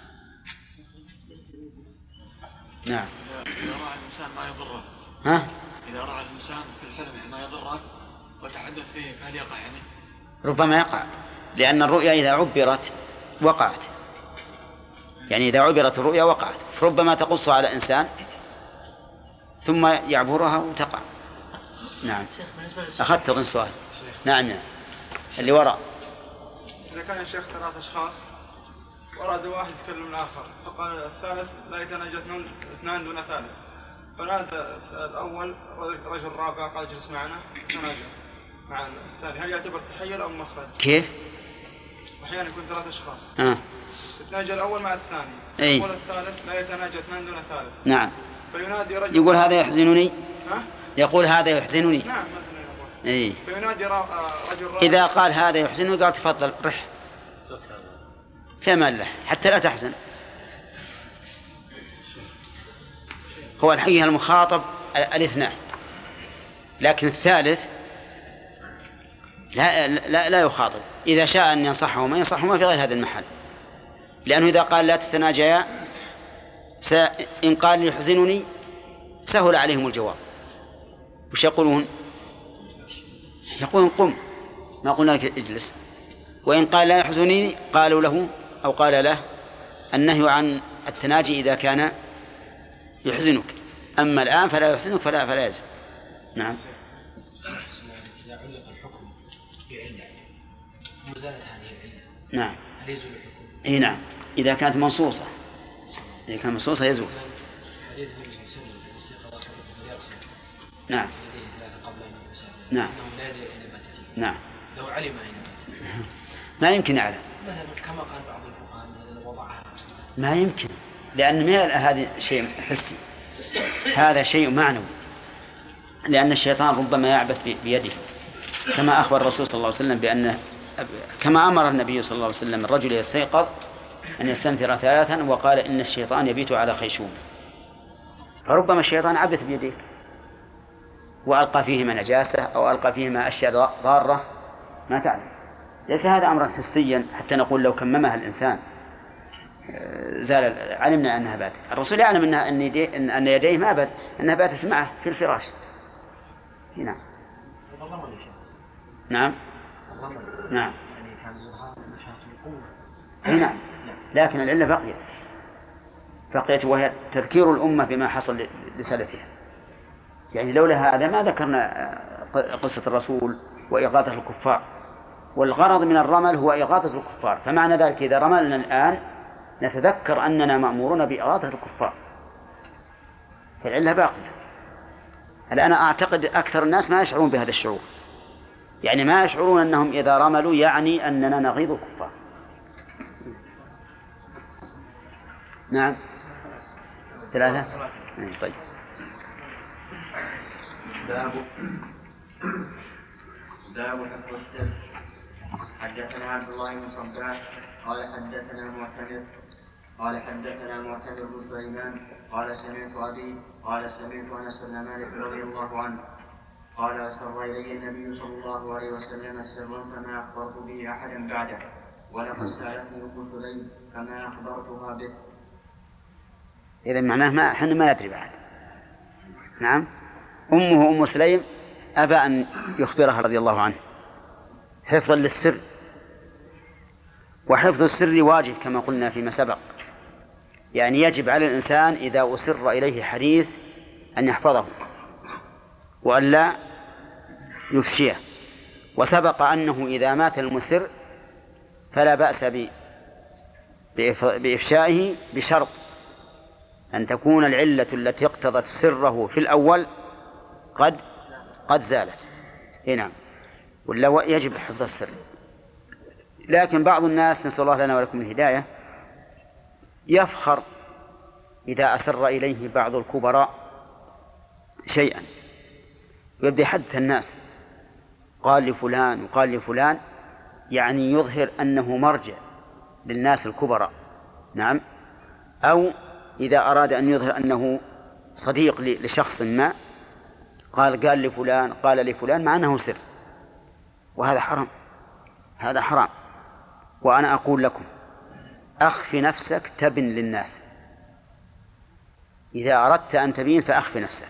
نعم إذا رأى الإنسان ما يضره، ها؟ إذا رأى الإنسان في الحلم ما يضره وتحدث فيه فهل يقع؟ يعني ربما يقع، لأن الرؤيا إذا عبرت وقعت، يعني إذا عبرت الرؤيا وقعت، فربما تقص على إنسان ثم يعبرها وتقع. نعم. أخذت أظن سؤال. نعم نعم اللي وراء. إذا كان الشيخ ثلاث أشخاص وراد واحد يتكلم الآخر فقال الثالث لا يتناجى اثنان دون ثالث، فنادى الأول رجل رابع قال اجلس معنا تناجى مع الثاني، هل يعتبر تحيل أو مخرج؟ كيف؟ أحيانا يكون ثلاث أشخاص آه. يتناجى الأول مع الثاني، أي. يقول الثالث لا يتناجى اثنان دون ثالث. نعم. فينادي رجل يقول هذا يحزنني. ها؟ يقول هذا يحزنني. نعم مثلا يقول. أي. فينادي رجل رابع إذا قال هذا يحزنني قال تفضل رح في أمان الله حتى لا تحزن. هو الحقيقة المخاطب الاثنان، لكن الثالث لا لا لا يخاطب. إذا شاء أن ينصحهما ينصحهما في غير هذا المحل، لأنه إذا قال لا تتناجيا إن قال يحزنني سهل عليهم الجواب. وش يقولون؟ يقولون قم، ما قلنا لك اجلس. وإن قال لا يحزنني قالوا له أو قال له النهي عن التناجي إذا كان يحزنك، أما الآن فلا يحزنك فلا فلا يلزم. نعم. إذا علق الحكم بعلة وزالت هذه العلة نعم. هل يزول الحكم؟ أي نعم، إذا كانت منصوصة، إذا كانت منصوصة يزول. حديث النبي صلى الله عليه وسلم في استيقاظ أحدكم فليغسل نعم. يديه ثلاثة قبل أن يسافر. نعم. إنه لا يدري أين بات فيه. نعم. لو علم أين بات فيه. ما يمكن يعلم. مثلا كما قال بعض الفقهاء لو وضعها. ما يمكن، لأن ما هذا شيء حسي، هذا شيء معنوي، لأن الشيطان ربما يعبث بيده، كما أخبر الرسول صلى الله عليه وسلم بأن كما أمر النبي صلى الله عليه وسلم الرجل يستيقظ أن يستنثر ثلاثا، وقال إن الشيطان يبيت على خيشوم، فربما الشيطان عبث بيديك وألقى فيهما نجاسة أو ألقى فيهما أشياء ضارة ما تعلم. ليس هذا أمرا حسيا حتى نقول لو كممها الإنسان زال علمنا أنها باتت. الرسول يعلم أنها أن يديه أن أن يديه ما بات أنها باتت معه في الفراش. نعم. نعم. نعم. يعني كان يظهر نشاط القوة. نعم. لكن العلة بقيت بقيت وهي تذكير الأمة بما حصل لسلفها. يعني لولا هذا ما ذكرنا قصة الرسول وإغاثة الكفار، والغرض من الرمل هو إغاثة الكفار، فمعنى ذلك إذا رملنا الآن نتذكر أننا مأمورون بإغاثة الكفار، فالعلة باقية. الآن أعتقد أكثر الناس ما يشعرون بهذا الشعور، يعني ما يشعرون أنهم إذا رملوا يعني أننا نغيظ الكفار. نعم. ثلاثة. طيب. باب باب حفظ السر. حدثنا عبد الله بن صباح قال حدثنا معتمر قال حدثنا معتمر بن سليمان قال سمعت أبي قال سمعت أنس بن مالك رضي الله عنه قال أسر إلي النبي صلى الله عليه وسلم سرا فما أخبرت به أحدا بعده، ولقد سألتني أم سليم فما أخبرتها به. إذا معناه ما إحنا ما ندري بعد. نعم. أمه أم سليم أبى أن يخبرها رضي الله عنه حفظا للسر، وحفظ السر واجب كما قلنا فيما سبق، يعني يجب على الإنسان إذا أسر إليه حديث أن يحفظه وأن لا يفشيه. وسبق أنه إذا مات المسر فلا بأس بإفشائه بشرط أن تكون العلة التي اقتضت سره في الأول قد قد زالت. نعم. ولا يجب حفظ السر. لكن بعض الناس نسأل الله لنا ولكم الهداية يفخر إذا أسر إليه بعض الكبراء شيئا ويبدأ يحدث الناس، قال لفلان وقال لفلان، يعني يظهر أنه مرجع للناس الكبراء. نعم. أو إذا أراد أن يظهر أنه صديق لشخص ما قال قال لفلان قال لفلان مع أنه سر، وهذا حرام، هذا حرام. وأنا أقول لكم أخف نفسك تبن للناس، إذا أردت أن تبين فأخف نفسك.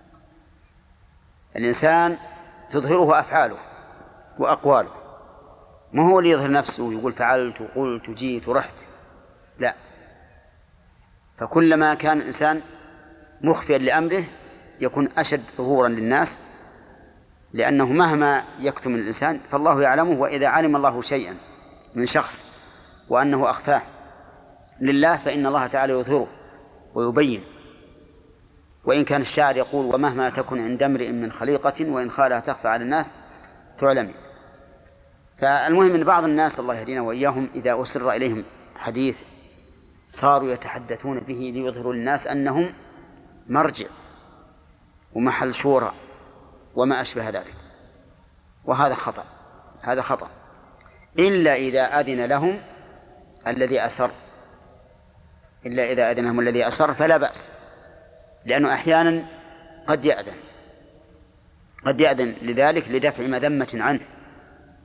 الإنسان تظهره أفعاله وأقواله، ما هو اللي يظهر نفسه ويقول فعلت وقلت وجيت ورحت، لا. فكلما كان الإنسان مخفيا لأمره يكون أشد ظهورا للناس، لأنه مهما يكتم الإنسان فالله يعلمه، وإذا علم الله شيئا من شخص وأنه أخفاه لله فإن الله تعالى يظهره ويبين. وإن كان الشاعر يقول ومهما تكن عند امرئ من خليقة وإن خالها تخفى على الناس تعلمي. فالمهم أن بعض الناس الله يهدينا وإياهم إذا أسر إليهم حديث صاروا يتحدثون به ليظهروا للناس أنهم مرجع ومحل شورى وما أشبه ذلك، وهذا خطأ، هذا خطأ إلا إذا أذن لهم الذي أسر، إلا إذا أذن لهم الذي أسر فلا بأس، لأنه أحيانا قد يأذن قد يأذن لذلك لدفع مذمة عنه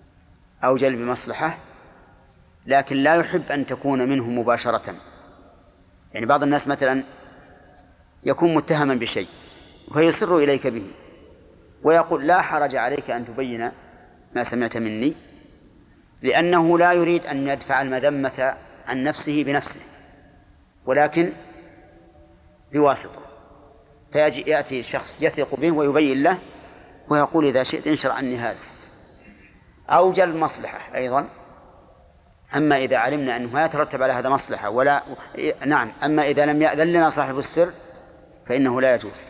أو جلب مصلحة، لكن لا يحب أن تكون منه مباشرة. يعني بعض الناس مثلا يكون متهما بشيء فيصر إليك به ويقول لا حرج عليك أن تبين ما سمعت مني، لأنه لا يريد أن يدفع المذمة عن نفسه بنفسه، ولكن بواسطة. فيأتي شخص يثق به ويبين له ويقول إذا شئت انشر عني هذا، أو جلب مصلحة أيضا. أما إذا علمنا أنه لا يترتب على هذا مصلحة ولا نعم أما إذا لم يأذن لنا صاحب السر فإنه لا يجوز.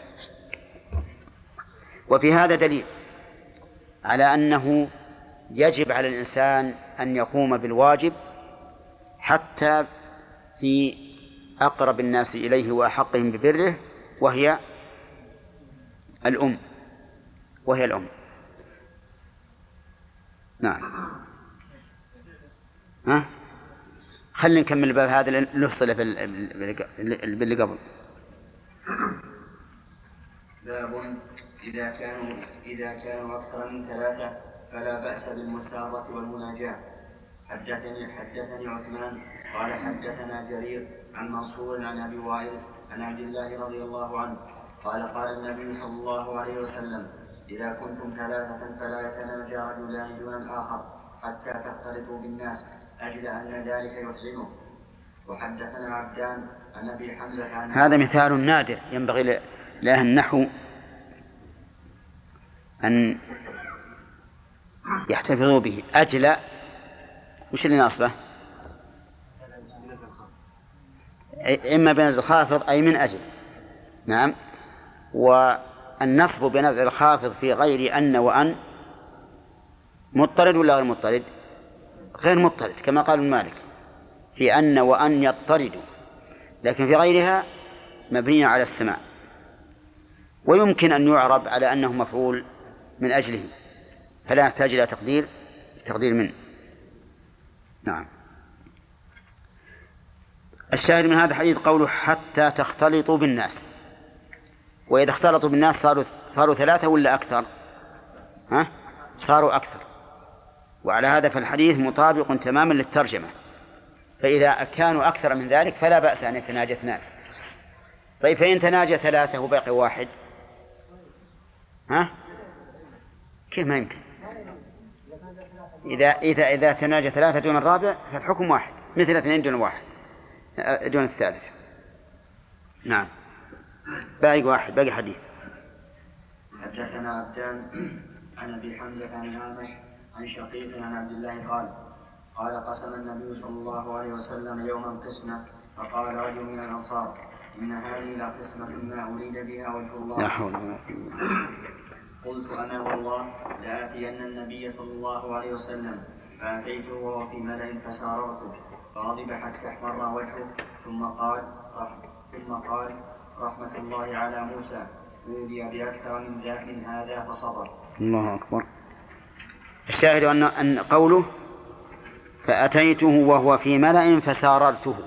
وفي هذا دليل على أنه يجب على الإنسان أن يقوم بالواجب حتى في أقرب الناس إليه وأحقهم ببره، وهي الأم وهي الأم نعم. ها خلينا نكمل الباب هذا له صلة باللي قبل. باب إذا كانوا إذا كانوا أكثر من ثلاثة فلا بأس بالمسارة والمناجاة. حدثني حدثني عثمان قال حدثنا جرير عن منصور عن أبي وائل عن عبد الله رضي الله عنه قال قال النبي صلى الله عليه وسلم إذا كنتم ثلاثة فلا يتناجى رجلان دون الآخر حتى تختلطوا بالناس أجل أن ذلك يحزنه. وحدثنا عبدان عن أبي حمزة عن هذا مثال نادر ينبغي لأهل النحو أن يحتفظوا به. أجل وش اللي ناصبه؟ إما بنزع الخافض أي من أجل. نعم. والنصب بنزع الخافض في غير أن وأن مضطرد ولا غير مضطرد؟ غير مضطرد كما قال المالك في أن وأن يضطردوا، لكن في غيرها مبنية على السماع، ويمكن أن يعرب على أنه مفعول من أجله فلا يحتاج إلى تقدير تقدير منه. نعم. الشاهد من هذا الحديث قوله حتى تختلطوا بالناس. وإذا اختلطوا بالناس صاروا صاروا ثلاثة ولا أكثر؟ ها؟ صاروا أكثر. وعلى هذا فالحديث مطابق تماما للترجمة، فإذا كانوا أكثر من ذلك فلا بأس أن يتناجى اثنان. طيب فإن تناجى ثلاثة وباقي واحد ها؟ كيف ما يمكن؟ إذا إذا إذا تناجى ثلاثة دون الرابع فالحكم واحد، مثل اثنين دون واحد دون الثالث. نعم. باقي واحد باقي حديث. حدثنا عبدان عن أبي حمزة عن الأعمش عن شقيق عن عبد الله قال قال قسم النبي صلى الله عليه وسلم يوما قسمة فقال رجل من الأنصار إن هذه لقسمة ما أريد بها وجه الله. لا حول ولا قوة. قلت أنا والله لآتين النبي صلى الله عليه وسلم فأتيته وهو في ملأ فساررته فغضب حتى احمر وجهه ثم قال ثم قال رحمة الله على موسى أوذي بأكثر من ذاك من هذا فصبر. الله أكبر. الشاهد أن أن قوله فأتيته وهو في ملأ فساررته،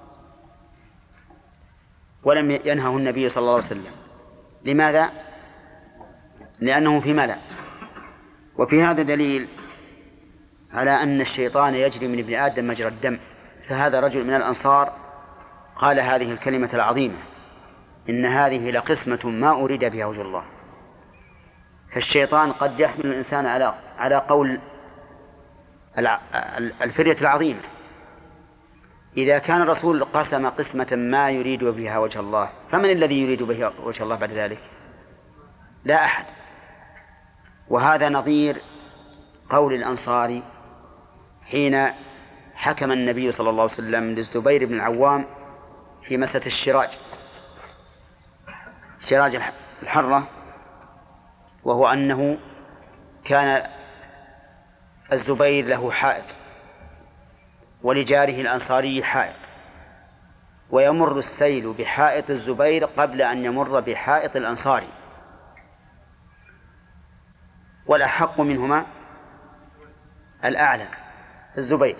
ولم ينهه النبي صلى الله عليه وسلم. لماذا؟ لأنه في ملأ. وفي هذا دليل على أن الشيطان يجري من ابن آدم مجرى الدم. فهذا رجل من الأنصار قال هذه الكلمة العظيمة إن هذه لقسمة ما أريد بها وجه الله. فالشيطان قد يحمل الإنسان على على قول الفرية العظيمة. إذا كان الرسول قسم قسمة ما يريد بها وجه الله فمن الذي يريد بها وجه الله بعد ذلك؟ لا أحد. وهذا نظير قول الأنصاري حين حكم النبي صلى الله عليه وسلم للزبير بن العوام في مسألة الشراج شراج الحرة، وهو أنه كان الزبير له حائط ولجاره الأنصاري حائط، ويمر السيل بحائط الزبير قبل أن يمر بحائط الأنصاري، والأحق منهما الأعلى الزبير.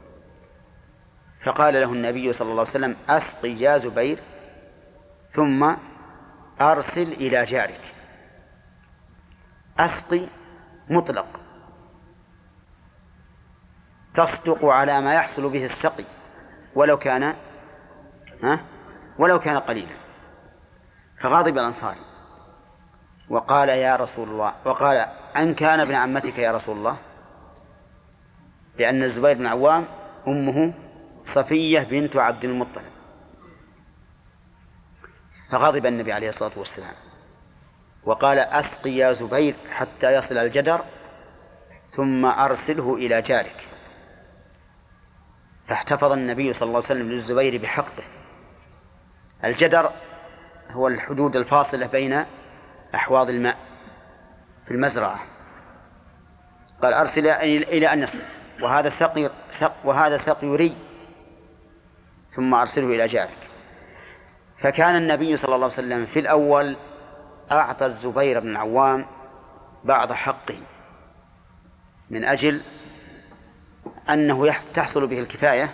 فقال له النبي صلى الله عليه وسلم أسقي يا زبير ثم أرسل إلى جارك. أسقي مطلق، تصدق على ما يحصل به السقي ولو كان ها ولو كان قليلا. فغضب الأنصاري وقال يا رسول الله، وقال أن كان ابن عمتك يا رسول الله، لأن الزبير بن عوام أمه صفية بنت عبد المطلب. فغضب النبي عليه الصلاة والسلام وقال أسقي يا زبير حتى يصل الجدر ثم أرسله إلى جارك. فاحتفظ النبي صلى الله عليه وسلم للزبير بحقه. الجدر هو الحدود الفاصلة بين أحواض الماء في المزرعة. قال أرسل إلى أن يصل، وهذا سقي سق وهذا سقي ري، ثم أرسله إلى جارك. فكان النبي صلى الله عليه وسلم في الأول أعطى الزبير بن العوام بعض حقه من أجل أنه تحصل به الكفاية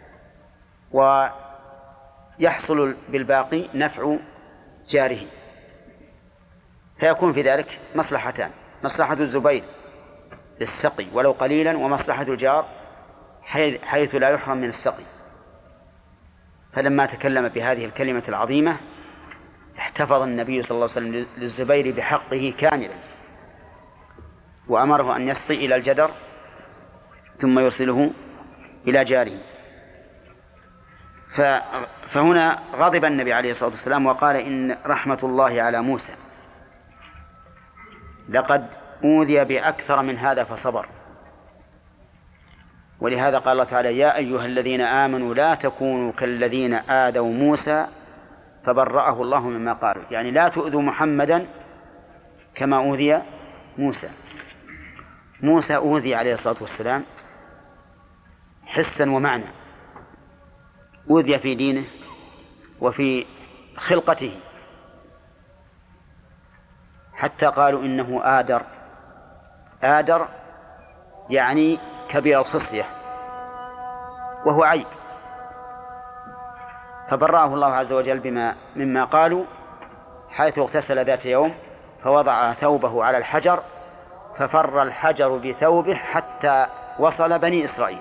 ويحصل بالباقي نفع جاره، فيكون في ذلك مصلحتان: مصلحة الزبير للسقي ولو قليلا، ومصلحة الجار حيث لا يحرم من السقي. فلما تكلم بهذه الكلمة العظيمة احتفظ النبي صلى الله عليه وسلم للزبير بحقه كاملا، وأمره أن يسقي إلى الجدر ثم يرسله إلى جاره. فهنا غضب النبي عليه الصلاة والسلام وقال إن رحمة الله على موسى، لقد أوذي بأكثر من هذا فصبر. ولهذا قال الله تعالى يا أيها الذين آمنوا لا تكونوا كالذين آذوا موسى فبرأه الله مما قالوا، يعني لا تؤذوا محمدا كما أوذي موسى. موسى أوذي عليه الصلاة والسلام حسا ومعنى، أوذي في دينه وفي خلقته، حتى قالوا إنه آدر. آدر يعني كبير الخصية، وهو عيب. فبرأه الله عز وجل بما مما قالوا، حيث اغتسل ذات يوم فوضع ثوبه على الحجر ففر الحجر بثوبه حتى وصل بني إسرائيل.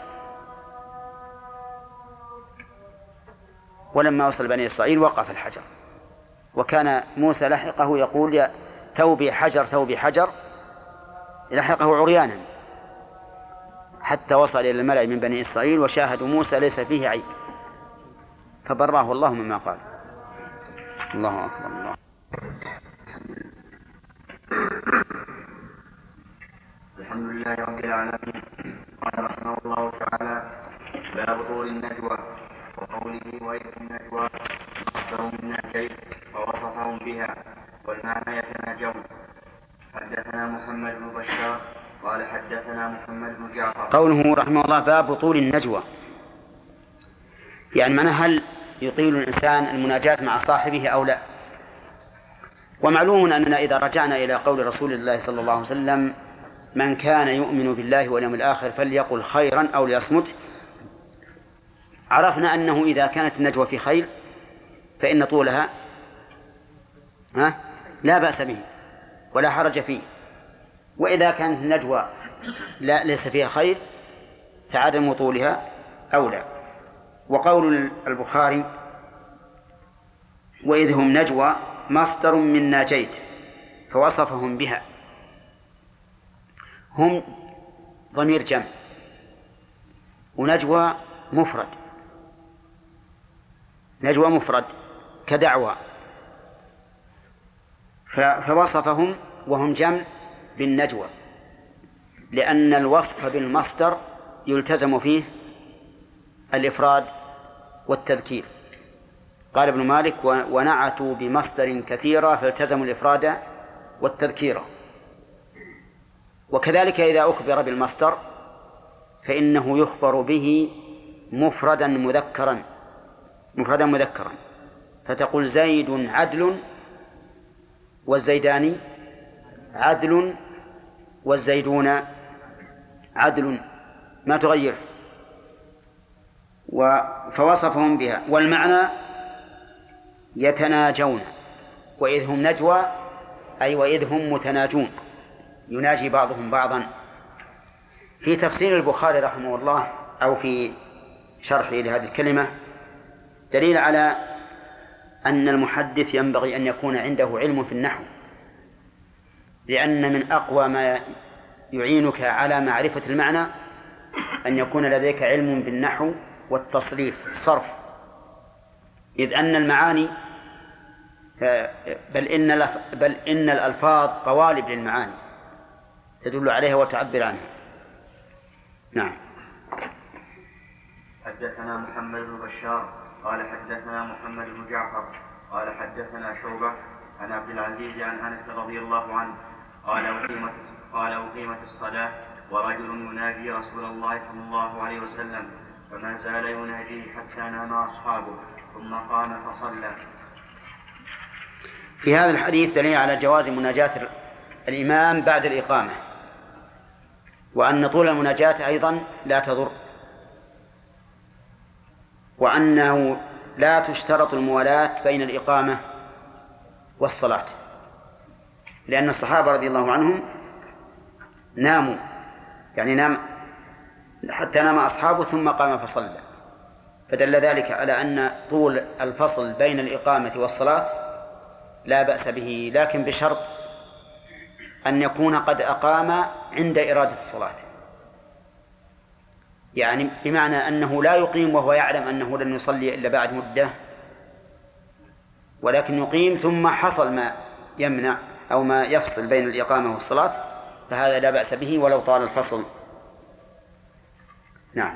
ولما وصل بني إسرائيل وقف الحجر، وكان موسى لحقه يقول يا ثوبي حجر ثوبي حجر، لحقه عريانا حتى وصل إلى الملأ من بني إسرائيل وشاهدوا موسى ليس فيه عيب، فبراه الله مما قال. الله أكبر. الله الحمد لله رب العالمين. قال رحمه الله تعالى باب طول النجوى وقوله وإذ النجوى مصدر من نجيت ووصفهم بها والمعنى يتناجون. حدثنا محمد بن بشار قال حدثنا محمد بن جعفر. قوله رحمه الله باب طول النجوى، يعني معنى هل يطيل الإنسان المناجاة مع صاحبه أو لا. ومعلوم أننا إذا رجعنا إلى قول رسول الله صلى الله عليه وسلم من كان يؤمن بالله واليوم الآخر فليقل خيرا أو ليصمت، عرفنا أنه إذا كانت النجوى في خير فإن طولها ها لا بأس به ولا حرج فيه، وإذا كانت النجوى لا ليس فيها خير فعدم طولها أولى. وقول البخاري وإذ هم نجوى مصدر من ناجيت فوصفهم بها، هم ضمير جمع ونجوى مفرد، نجوى مفرد كدعوى، فوصفهم وهم جمع بالنجوى، لأن الوصف بالمصدر يلتزم فيه الإفراد والتذكير. قال ابن مالك ونعتوا بمصدر كثيرا فالتزموا الإفراد والتذكير. وكذلك إذا أخبر بالمصدر فإنه يخبر به مفردا مذكرا مفردا مذكرا فتقول زيد عدل والزيدان عدل والزيدون عدل، ما تغير. فوصفهم بها، والمعنى يتناجون، وإذ هم نجوى أي وإذ هم متناجون يناجي بعضهم بعضا. في تفسير البخاري رحمه الله أو في شرحه لهذه الكلمة دليل على أن المحدث ينبغي أن يكون عنده علم في النحو، لأن من أقوى ما يعينك على معرفة المعنى أن يكون لديك علم بالنحو والتصريف الصرف، إذ أن المعاني بل إن بل إن الألفاظ قوالب للمعاني تدل عليها وتعبر عنها. نعم. حدثنا محمد بن بشار قال حدثنا محمد بن جعفر قال حدثنا شعبة عن عبد العزيز عن أنس رضي الله عنه قال أقيمت قال أقيمت الصلاة ورجل يناجي رسول الله صلى الله عليه وسلم فما زال يناجيه حتى نام أصحابه ثم قام فصلى. في هذا الحديث دليل على جواز مناجاة الإمام بعد الإقامة، وأن طول المناجاة أيضا لا تضر، وأنه لا تشترط الموالاة بين الإقامة والصلاة، لأن الصحابة رضي الله عنهم ناموا، يعني نام حتى نام أصحابه ثم قام فصلى، فدل ذلك على أن طول الفصل بين الإقامة والصلاة لا بأس به، لكن بشرط أن يكون قد أقام عند إرادة الصلاة، يعني بمعنى أنه لا يقيم وهو يعلم أنه لن يصلي إلا بعد مدة، ولكن يقيم ثم حصل ما يمنع أو ما يفصل بين الإقامة والصلاة، فهذا لا بأس به ولو طال الفصل. نعم.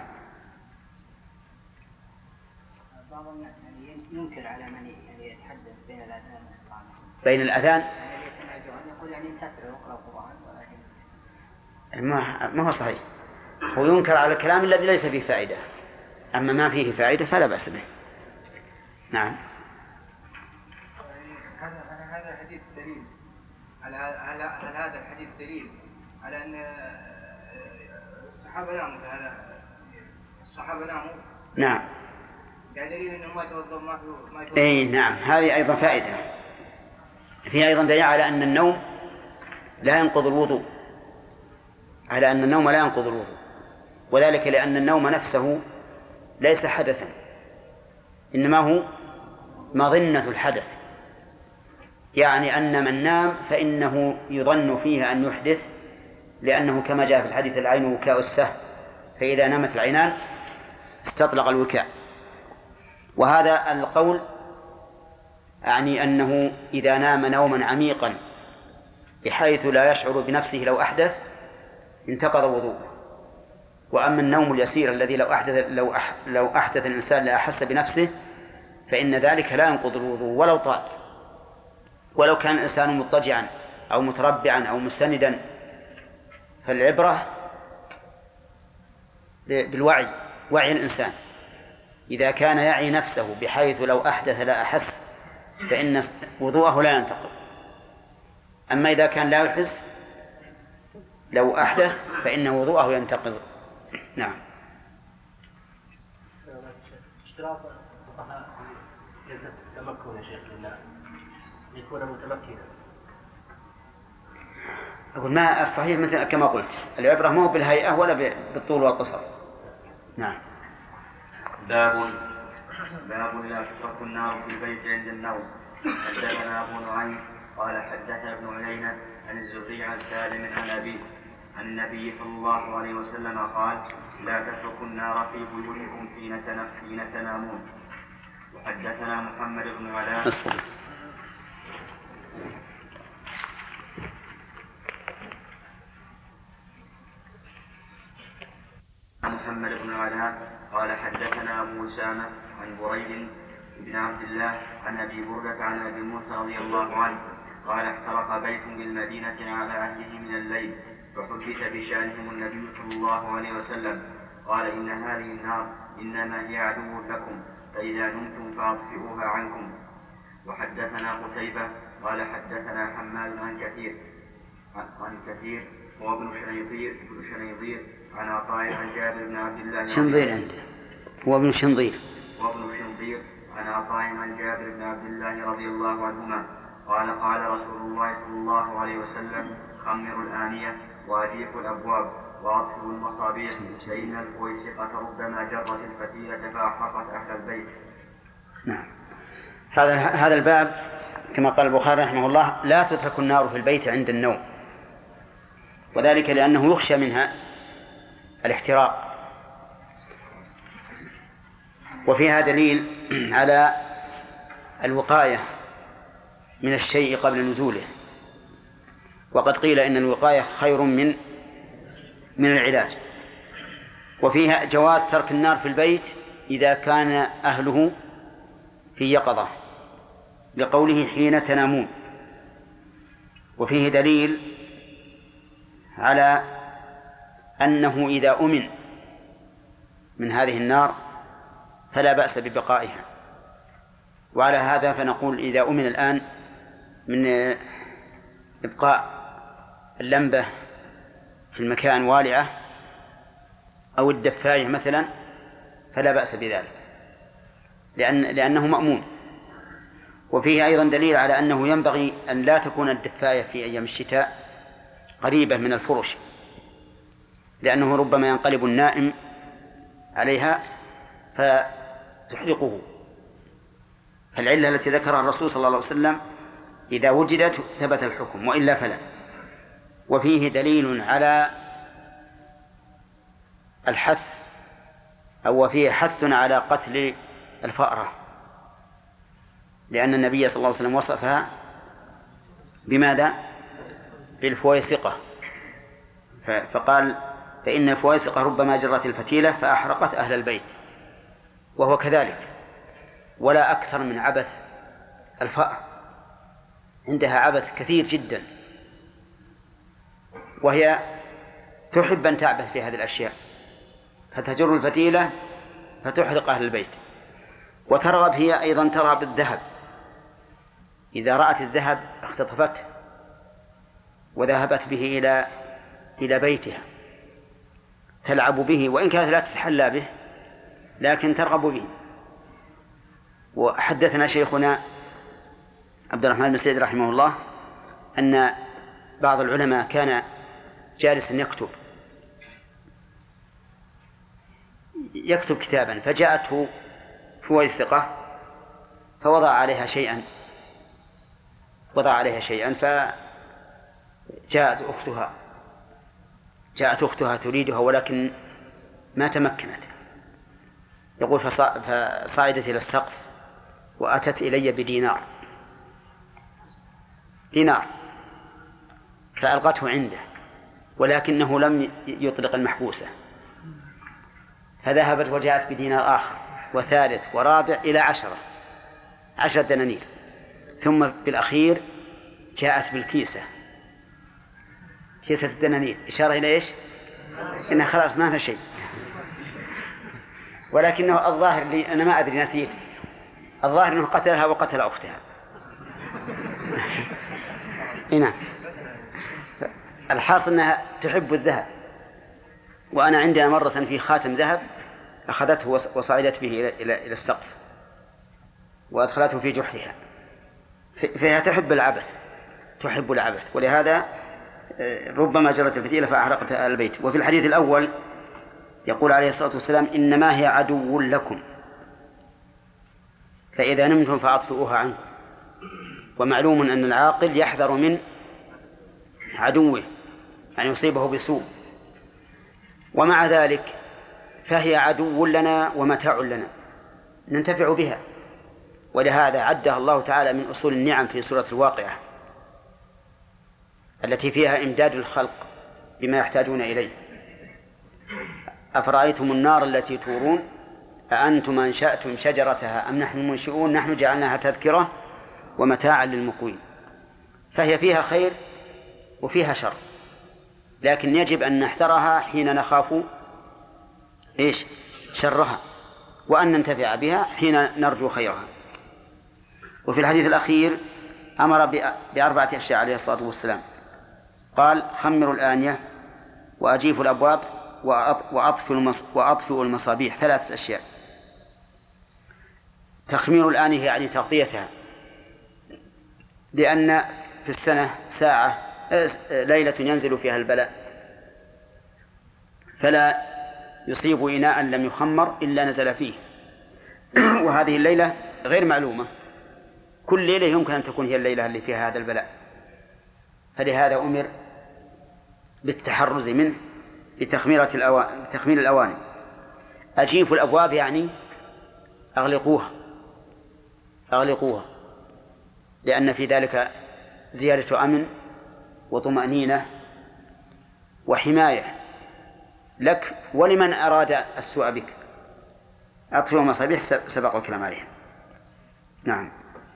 بعض الناس يعني ينكر على من يعني يتحدث بين الأذان والإقامة. بين الأذان يعني يقول يعني انتثر واقرأ القرآن، ولكن ما ما هو صحيح، هو ينكر على الكلام الذي ليس فيه فائدة، أما ما فيه فائدة فلا بأس به. نعم. هذا هذا الحديث دليل على على على هذا الحديث دليل على أن الصحابة ناموا في هذا الصحابة ناموا. نعم. يعني دليل أنه ما توضأ ما ما توضأ. أي نعم، هذه أيضا فائدة. فيها أيضا دليل على أن النوم لا ينقض الوضوء، على أن النوم لا ينقض الوضوء، وذلك لأن النوم نفسه ليس حدثا، إنما هو مظنة الحدث، يعني أن من نام فإنه يظن فيه أن يحدث، لأنه كما جاء في الحديث العين وكاء السهم، فإذا نامت العينان استطلق الوكاء. وهذا القول يعني أنه إذا نام نوما عميقا بحيث لا يشعر بنفسه لو أحدث انتقض وضوءه. وأما النوم اليسير الذي لو أحدث لو أح لو أحدث الإنسان لا أحس بنفسه فإن ذلك لا ينقض الوضوء ولو طال، ولو كان الإنسان مضطجعا أو متربعا أو مستندا. فالعبرة بالوعي، وعي الإنسان، إذا كان يعي نفسه بحيث لو أحدث لا أحس فإن وضوءه لا ينتقض. أما إذا كان لا يحس لو أحدث فإن وضوءه ينتقض. نعم. اشتراط الفقهاء في جلسة التمكن يا شيخ لله يكون متمكنا. أقول ما الصحيح مثل كما قلت، العبرة مو بالهيئة ولا بالطول والقصر. نعم. باب باب لا تترك النار في البيت عند النوم. حدثنا أبو نعيم قال حدثنا ابن عيينة عن الزهري عن سالم عن أبيه عن النبي صلى الله عليه وسلم قال لا تتركوا النار في بيوتكم حين تنامون. وحدثنا محمد بن علاء محمد بن علاء قال حدثنا أبو أسامة عن بريد بن عبد الله عن أبي بردة عن أبي موسى رضي الله عنه قال احترق بيت بالمدينة على أهله من الليل فحدث بشأنهم النبي صلى الله عليه وسلم قال إن هذه النار إنما هي عدو لكم فإذا نمتم فأطفئوها عنكم. وحدثنا قتيبة قال حدثنا حماد عن كثير عن كثير وابن شنيظير ابن شنيظير عن عطاء عن جابر بن عبد الله شنظير عنده وابن شنظير وابن شنظير عن عطاء عن جابر بن عبد الله رضي الله عنهما قال قال رسول الله صلى الله عليه وسلم خمروا الآنية وأجيفوا الأبواب وأطفئوا المصابيح فإن الفويسقة ربما جرت الفتيلة فأحرقت أهل البيت. نعم. هذا هذا الباب كما قال البخاري رحمه الله: لا تترك النار في البيت عند النوم، وذلك لأنه يخشى منها الاحتراق. وفيها دليل على الوقاية من الشيء قبل نزوله، وقد قيل إن الوقاية خير من من العلاج. وفيها جواز ترك النار في البيت إذا كان أهله في يقظة، لقوله حين تنامون. وفيه دليل على أنه إذا أمن من هذه النار فلا بأس ببقائها. وعلى هذا فنقول إذا أمن الآن من إبقاء اللمبة في المكان والعة أو الدفاية مثلا فلا بأس بذلك، لأن لأنه مأمون. وفيه أيضا دليل على أنه ينبغي أن لا تكون الدفاية في أيام الشتاء قريبة من الفرش، لأنه ربما ينقلب النائم عليها فتحرقه. فالعلة التي ذكرها الرسول صلى الله عليه وسلم إذا وجدت ثبت الحكم، وإلا فلا. وفيه دليل على الحث أو فيه حث على قتل الفأرة، لأن النبي صلى الله عليه وسلم وصفها بماذا؟ بالفويسقة، فقال: فإن الفويسقة ربما جرت الفتيلة فأحرقت أهل البيت. وهو كذلك، ولا أكثر من عبث الفأر، عندها عبث كثير جدا، وهي تحب أن تعبث في هذه الأشياء، فتجر الفتيلة فتحرق أهل البيت. وترغب هي أيضا ترغب بالذهب، إذا رأت الذهب اختطفته وذهبت به إلى إلى بيتها تلعب به، وإن كانت لا تتحلى به لكن ترغب به. وحدثنا شيخنا عبد الرحمن بن سعيد رحمه الله أن بعض العلماء كان جالسا يكتب يكتب كتابا، فجاءته فويسقة فوضع عليها شيئا وضع عليها شيئا فجاءت أختها جاءت أختها تريدها ولكن ما تمكنت. يقول: فصعدت إلى السقف وأتت إلي بدينار دينار فألقته عنده، ولكنه لم يطلق المحبوسة، فذهبت وجاءت بدينار آخر وثالث ورابع إلى عشرة عشرة دنانير، ثم بالأخير جاءت بالكيسة، كيسة الدنانير، إشارة إلى إيش؟ إنها خلاص ما فيها شيء. ولكنه الظاهر لي أنا ما أدري، نسيت، الظاهر أنه قتلها وقتل أختها. هنا الحاصل أنها تحب الذهب. وأنا عندنا مرة في خاتم ذهب أخذته وصعدت به إلى إلى إلى السقف وأدخلته في جحرها، فهي تحب العبث تحب العبث ولهذا ربما جرت الفتيلة فأحرقت البيت. وفي الحديث الأول يقول عليه الصلاة والسلام: إنما هي عدو لكم فإذا نمتم فأطفئوها عنكم. ومعلوم أن العاقل يحذر من عدوه أن يصيبه بسوء، ومع ذلك فهي عدو لنا ومتاع لنا ننتفع بها. ولهذا عدها الله تعالى من أصول النعم في سورة الواقعة التي فيها إمداد الخلق بما يحتاجون إليه. أفرأيتم النار التي تورون أأنتم أنشأتم شجرتها أم نحن المنشئون نحن جعلناها تذكرة ومتاعا للمقوين. فهي فيها خير وفيها شر، لكن يجب أن نحذرها حين نخاف إيش شرها، وأن ننتفع بها حين نرجو خيرها. وفي الحديث الأخير أمر بأربعة أشياء عليه الصلاة والسلام، قال: خمروا الآنية وأجيفوا الأبواب وأطفئوا المصابيح. ثلاثة أشياء. تخمير الآنية يعني تغطيتها، لأن في السنة ساعة ليلة ينزل فيها البلاء فلا يصيب إناء لم يخمر إلا نزل فيه. وهذه الليلة غير معلومة، كل ليلة يمكن أن تكون هي الليلة اللي فيها هذا البلاء، فلهذا أمر بالتحرز منه بتخميرة الأواني بتخمير الأواني. أجيفوا الأبواب يعني أغلقوها أغلقوها لأن في ذلك زيادة أمن وطمأنينة وحماية لك ولمن أراد السوء بك. أطفئوا المصابيح سبق الكلام عليها. نعم.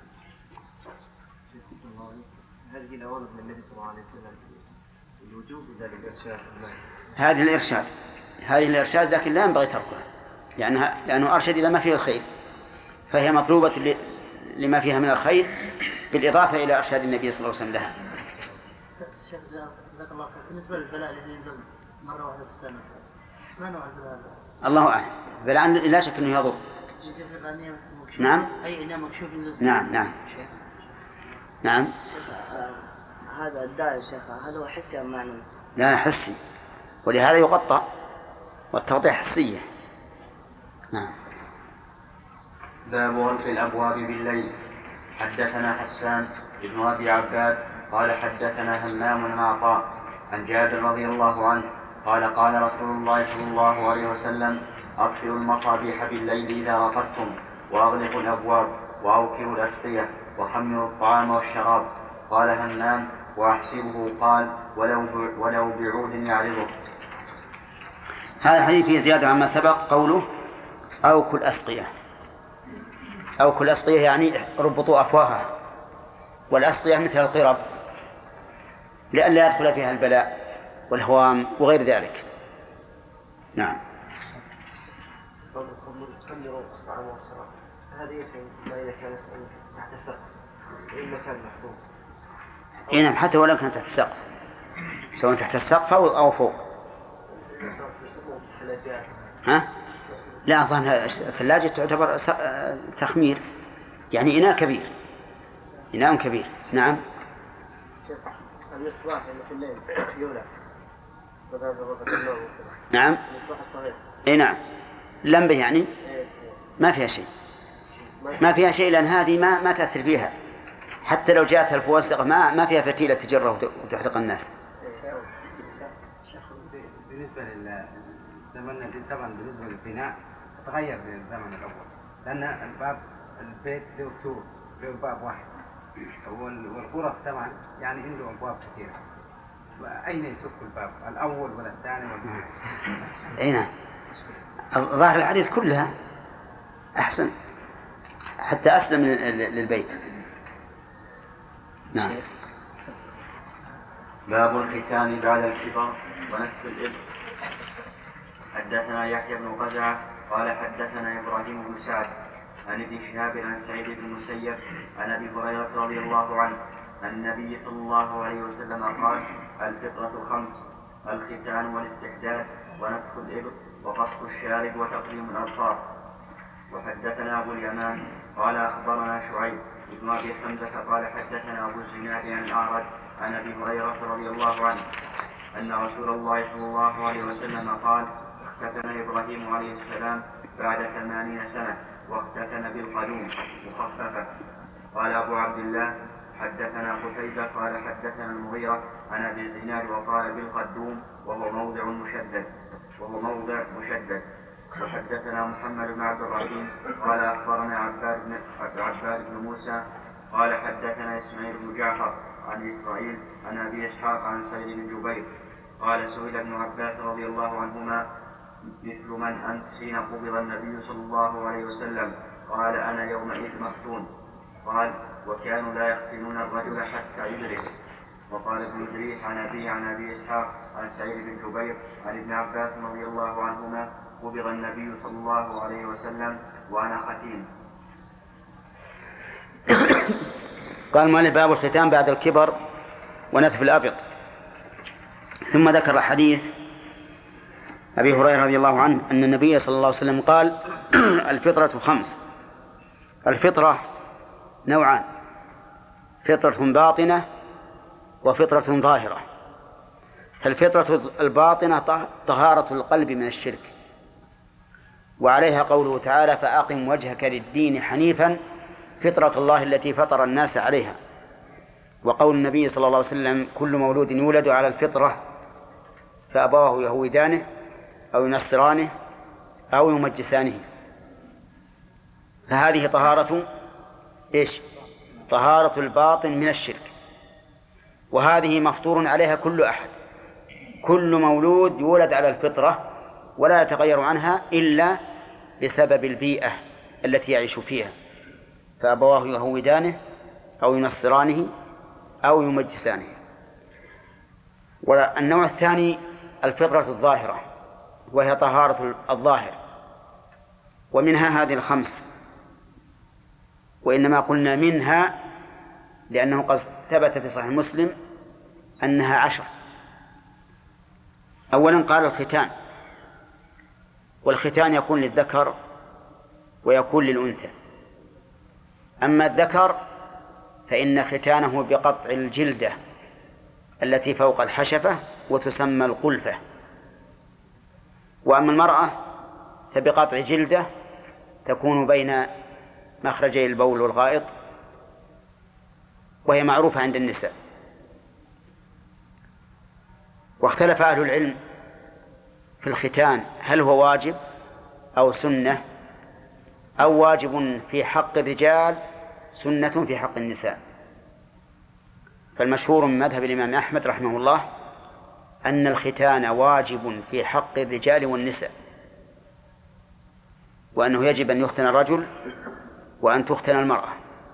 هذه الأوامر من النبي صلى الله عليه وسلم الوجوب ذلك الإرشاد. هذه الإرشاد هذه الإرشاد لكن لا ينبغي تركها لأنها لأنه أرشد إلى ما فيه الخير، فهي مطلوبة لما فيها من الخير بالإضافة إلى إرشاد النبي صلى الله عليه وسلم لها. الشيخ جزاك الله خير، بالنسبة للبلاء الذي ينزل مرة واحدة في السنة ما نوع البلاء؟ الله أعلم، بلاء لا شك أنه يضر. نعم أي إناء مكشوف ينزل. نعم نعم نعم. شيخ هذا الداء شيخ هل هو حسي أم معنوي؟ لا حسي، ولهذا يغطى والتغطية حسية. نعم. باب غلق الأبواب بالليل. حدثنا حسان بن أبي عباد قال حدثنا همام عن عطاء عن جابر رضي الله عنه قال قال رسول الله صلى الله عليه وسلم أطفئوا المصابيح بالليل إذا رقدتم وأغلقوا الأبواب وأوكروا الأسقية وخمروا الطعام والشراب. قال همام وأحسبه قال ولو ولو بعود يعرضه. هذا الحديث فيه زيادة عما سبق، قوله أوكوا الأسقية. أوكوا الأسقية يعني ربطوا أفواهها، والأسقية مثل القرب لئلا يدخل فيها البلاء والهوام وغير ذلك. نعم. خمروا الطعام والشراب هذه ما إذا كانت تحت سقف إن مكان محفوظ. إيه نعم، حتى ولو كانت تحت السقف، سواء تحت السقف أو فوق. ها؟ لا أظن الثلاجة تعتبر تخمير، يعني إناء كبير، إناء كبير. نعم. المصباح اللي في الليل يولع. نعم. المصباح الصغير. إيه نعم. لمبة يعني ما فيها شيء، ما فيها شيء لأن هذه ما ما تأثر فيها، حتى لو جاءتها الفواسق ما ما فيها فتيلة تجره وتحرق الناس. بالنسبة للزمن طبعا بالنسبة للبناء تغير زي الزمن الأول، لأن الباب البيت له سور له باب واحد، والغرف طبعا يعني عنده أبواب كثيرة، أين يسك الباب الأول ولا الثاني ولا؟ أي نعم. ظاهر الحديث كلها أحسن حتى أسلم للبيت. نعم. باب الختان بعد الكبر ونتف الإبط. حدثنا يحيى بن غزعة قال حدثنا إبراهيم بن سعد عن ابن شهاب عن سعيد بن المسيب عن أبي هريرة رضي الله عنه عن النبي صلى الله عليه وسلم قال الفطرة خمس: الختان والاستحداد ونتف الإبط وقص الشارب وتقليم الأظفار. وحدثنا أبو اليمان قال أخبرنا شعيب بن أبي حمزة قال حدثنا أبو الزناد عن الأعرج عن أبي هريرة رضي الله عنه أن رسول الله صلى الله عليه وسلم قال اختتن إبراهيم عليه السلام بعد ثمانين سنة واختتن بالقدوم مخففة. قال أبو عبد الله حدثنا قتيبة قال حدثنا المغيرة عن أبي الزناد وقال بالقدوم وهو موضع مشدد وهو موضع مشدد. وحدثنا محمد بن عبد الرحيم قال أخبرنا عباد بن, عباد بن موسى قال حدثنا إسماعيل بن جعفر عن إسرائيل عن أبي إسحاق عن سعيد بن جبير قال سئل ابن عباس رضي الله عنهما مثل من أنت حين قبض النبي صلى الله عليه وسلم؟ قال أنا يومئذ مفتون. قال وكانوا لا يختنون الرجل حتى يدرك. وقال ابن إدريس عن أبي عن أبي إسحاق عن سعيد بن جبير عن ابن عباس رضي الله عنهما قبض النبي صلى الله عليه وسلم وأنا ختين. قال مالك باب الختان بعد الكبر ونتف الأبط. ثم ذكر حديث أبي هريرة رضي الله عنه أن النبي صلى الله عليه وسلم قال الفطرة خمس. الفطرة نوعان: فطرة باطنة وفطرة ظاهرة. فالفطرة الباطنة طهارة القلب من الشرك، وعليها قوله تعالى: فأقم وجهك للدين حنيفا فطرة الله التي فطر الناس عليها. وقول النبي صلى الله عليه وسلم: كل مولود يولد على الفطرة فأبواه يهودانه أو ينصرانه أو يمجسانه. فهذه طهارة إيش؟ طهارة الباطن من الشرك، وهذه مفطور عليها كل أحد. كل مولود يولد على الفطرة ولا يتغير عنها إلا بسبب البيئة التي يعيش فيها، فأبواه يهودانه أو ينصرانه أو يمجسانه. والنوع الثاني الفطرة الظاهرة، وهي طهارة الظاهر، ومنها هذه الخمس، وإنما قلنا منها لأنه قد ثبت في صحيح مسلم أنها عشر. أولا قال الختان، والختان يكون للذكر ويكون للأنثى. أما الذكر فإن ختانه بقطع الجلدة التي فوق الحشفة وتسمى القلفة، وأما المرأة فبقطع جلدة تكون بين مخرجي البول والغائط، وهي معروفة عند النساء. واختلف أهل العلم في الختان هل هو واجب أو سنة، أو واجب في حق الرجال سنة في حق النساء. فالمشهور من مذهب الإمام أحمد رحمه الله أن الختان واجب في حق الرجال والنساء، وأنه يجب أن يختن الرجل وأن تختن المرأة.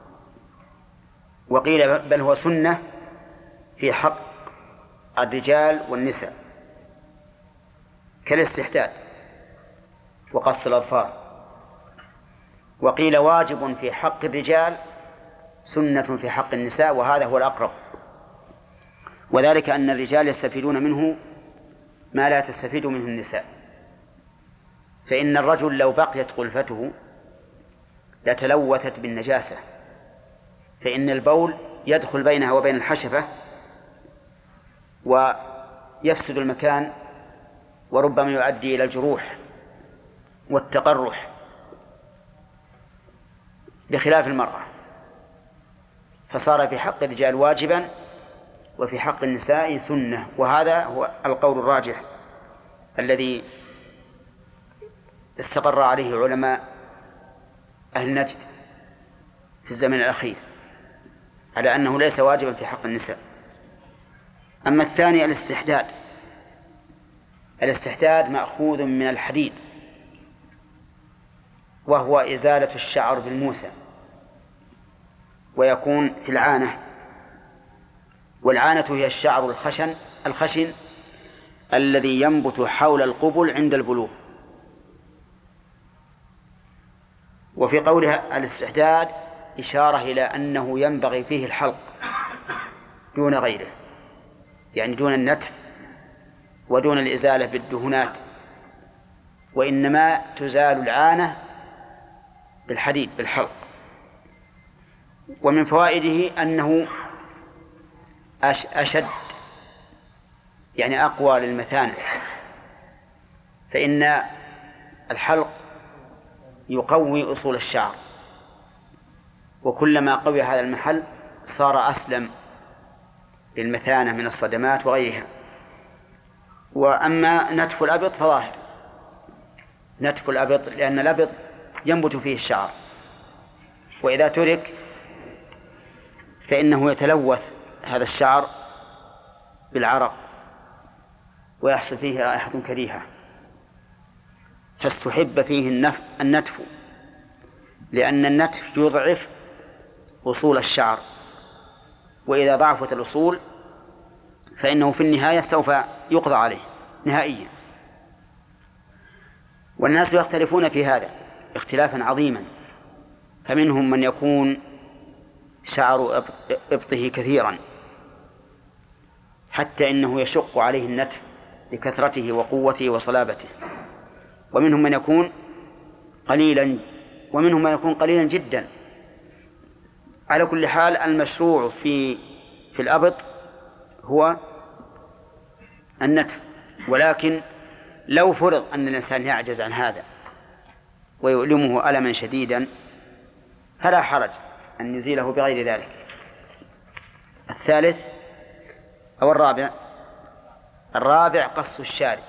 وقيل بل هو سنة في حق الرجال والنساء كالاستحداد وقص الأظفار. وقيل واجب في حق الرجال سنة في حق النساء، وهذا هو الأقرب، وذلك أن الرجال يستفيدون منه ما لا تستفيد منه النساء. فإن الرجل لو بقيت قلفته لتلوثت بالنجاسة، فإن البول يدخل بينها وبين الحشفة ويفسد المكان، وربما يؤدي إلى الجروح والتقرح، بخلاف المرأة. فصار في حق الرجال واجبا وفي حق النساء سنة، وهذا هو القول الراجح الذي استقر عليه علماء أهل نجد في الزمن الأخير، على أنه ليس واجبا في حق النساء. أما الثاني الاستحداد، الاستحداد مأخوذ من الحديد، وهو إزالة الشعر بالموسى، ويكون في العانة. والعانة هي الشعر الخشن الخشن الذي ينبت حول القبل عند البلوغ. وفي قولها الاستحداد إشارة إلى أنه ينبغي فيه الحلق دون غيره، يعني دون النتف ودون الإزالة بالدهنات، وإنما تزال العانة بالحديد بالحلق. ومن فوائده أنه أشد، يعني أقوى للمثانة، فإن الحلق يقوي أصول الشعر، وكلما قوي هذا المحل صار أسلم للمثانة من الصدمات وغيرها. وأما نتف الأبط فظاهر، نتف الأبط لأن الأبط ينبت فيه الشعر، وإذا ترك فإنه يتلوث هذا الشعر بالعرق ويحصل فيه رائحة كريهة، فاستحب فيه النتف، لأن النتف يضعف أصول الشعر، وإذا ضعفت الأصول فإنه في النهاية سوف يقضى عليه نهائيا. والناس يختلفون في هذا اختلافا عظيما، فمنهم من يكون شعر إبطه كثيرا حتى إنه يشق عليه النتف لكثرته وقوته وصلابته، ومنهم من يكون قليلا ومنهم من يكون قليلا جدا. على كل حال المشروع في في الأبط هو النتف. ولكن لو فرض أن الإنسان يعجز عن هذا ويؤلمه ألما شديدا فلا حرج أن يزيله بغير ذلك. الثالث أو الرابع الرابع قص الشارب.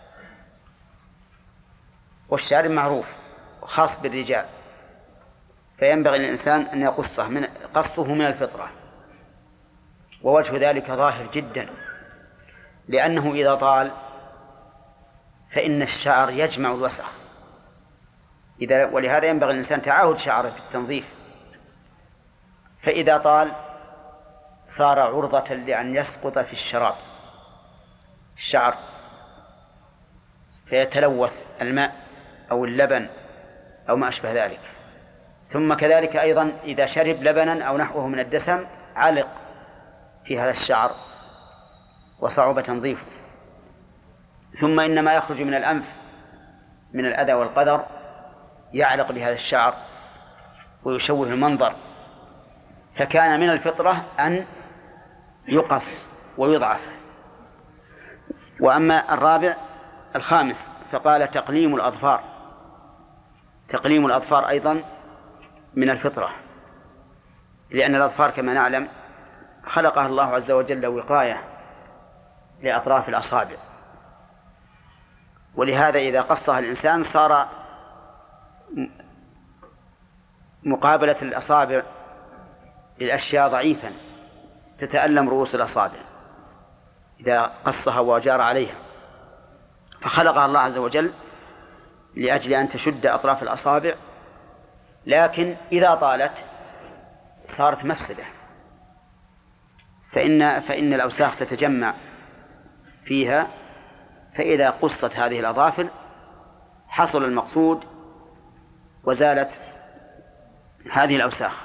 والشارب معروف خاص بالرجال، فينبغي للإنسان أن يقصه من قصه من الفطرة. ووجه ذلك ظاهر جدا، لأنه إذا طال فإن الشعر يجمع الوسخ، إذا ولهذا ينبغي للإنسان تعاهد شعره بالتنظيف. فإذا طال صار عرضة لأن يسقط في الشراب الشعر فيتلوث الماء أو اللبن أو ما أشبه ذلك. ثم كذلك أيضا إذا شرب لبنا أو نحوه من الدسم علق في هذا الشعر وصعب تنظيفه. ثم إن ما يخرج من الأنف من الأذى والقدر يعلق بهذا الشعر ويشوه المنظر، فكان من الفطرة أن يقص ويضعف. وأما الرابع الخامس فقال تقليم الأظفار. تقليم الأظفار أيضا من الفطرة، لأن الأظفار كما نعلم خلقها الله عز وجل وقاية لأطراف الأصابع، ولهذا إذا قصها الإنسان صار مقابلة الأصابع للأشياء ضعيفا تتألم رؤوس الأصابع إذا قصها وجار عليها، فخلقها الله عز وجل لأجل أن تشد أطراف الأصابع، لكن إذا طالت صارت مفسدة، فإن فإن الأوساخ تتجمع فيها، فإذا قصت هذه الأظافر حصل المقصود وزالت هذه الأوساخ.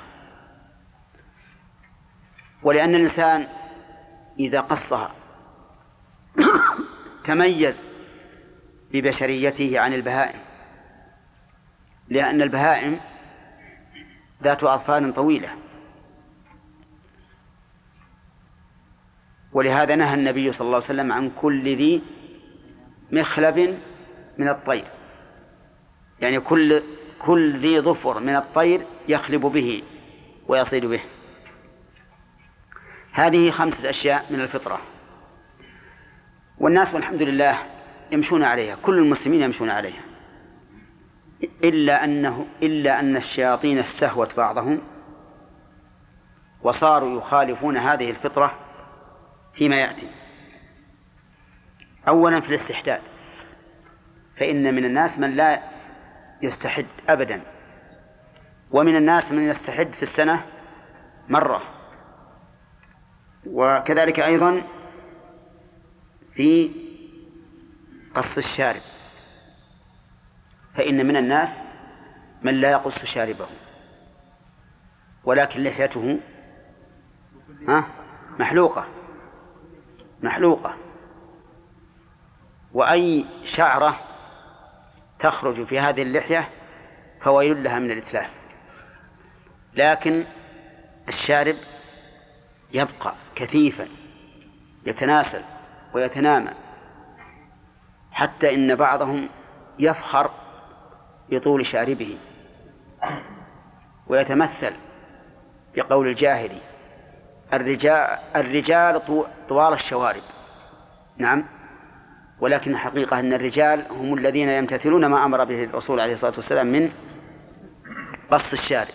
ولأن الإنسان إذا قصها تميز ببشريته عن البهائم، لأن البهائم ذات أظفار طويلة، ولهذا نهى النبي صلى الله عليه وسلم عن كل ذي مخلب من الطير، يعني كل كل ذي ظفر من الطير يخلب به ويصيد به. هذه خمسة أشياء من الفطرة، والناس والحمد لله يمشون عليها، كل المسلمين يمشون عليها، إلا أنه إلا أن الشياطين استهوت بعضهم وصاروا يخالفون هذه الفطرة فيما يأتي. أولا في الاستحداد، فإن من الناس من لا يستحد أبدا، ومن الناس من يستحد في السنة مرة، وكذلك أيضا في قص الشارب، فإن من الناس من لا يقص شاربه ولكن لحيته ها محلوقة محلوقة وأي شعرة تخرج في هذه اللحية فويل لها من الإتلاف. لكن الشارب يبقى كثيفا يتناسل ويتنامى، حتى إن بعضهم يفخر بطول شاربه ويتمثل بقول الجاهلي الرجال الرجال طوال الشوارب. نعم، ولكن الحقيقة أن الرجال هم الذين يمتثلون ما أمر به الرسول عليه الصلاة والسلام من قص الشارب.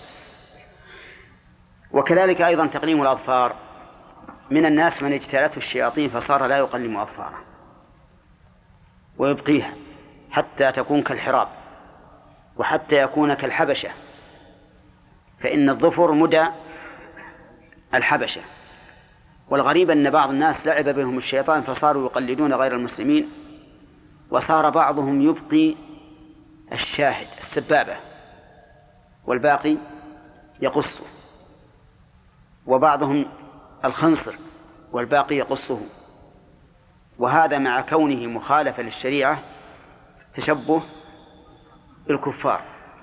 وكذلك أيضا تقليم الأظفار، من الناس من اجتالته الشياطين فصار لا يقلم أظفاره ويبقيها حتى تكون كالحراب وحتى يكون كالحبشة، فإن الظفر مدى الحبشة. والغريب أن بعض الناس لعب بهم الشيطان فصاروا يقلدون غير المسلمين، وصار بعضهم يبقي الشاهد السبابة والباقي يقصه، وبعضهم الخنصر والباقي يقصه، وهذا مع كونه مخالفة للشريعة تشبه بالكفار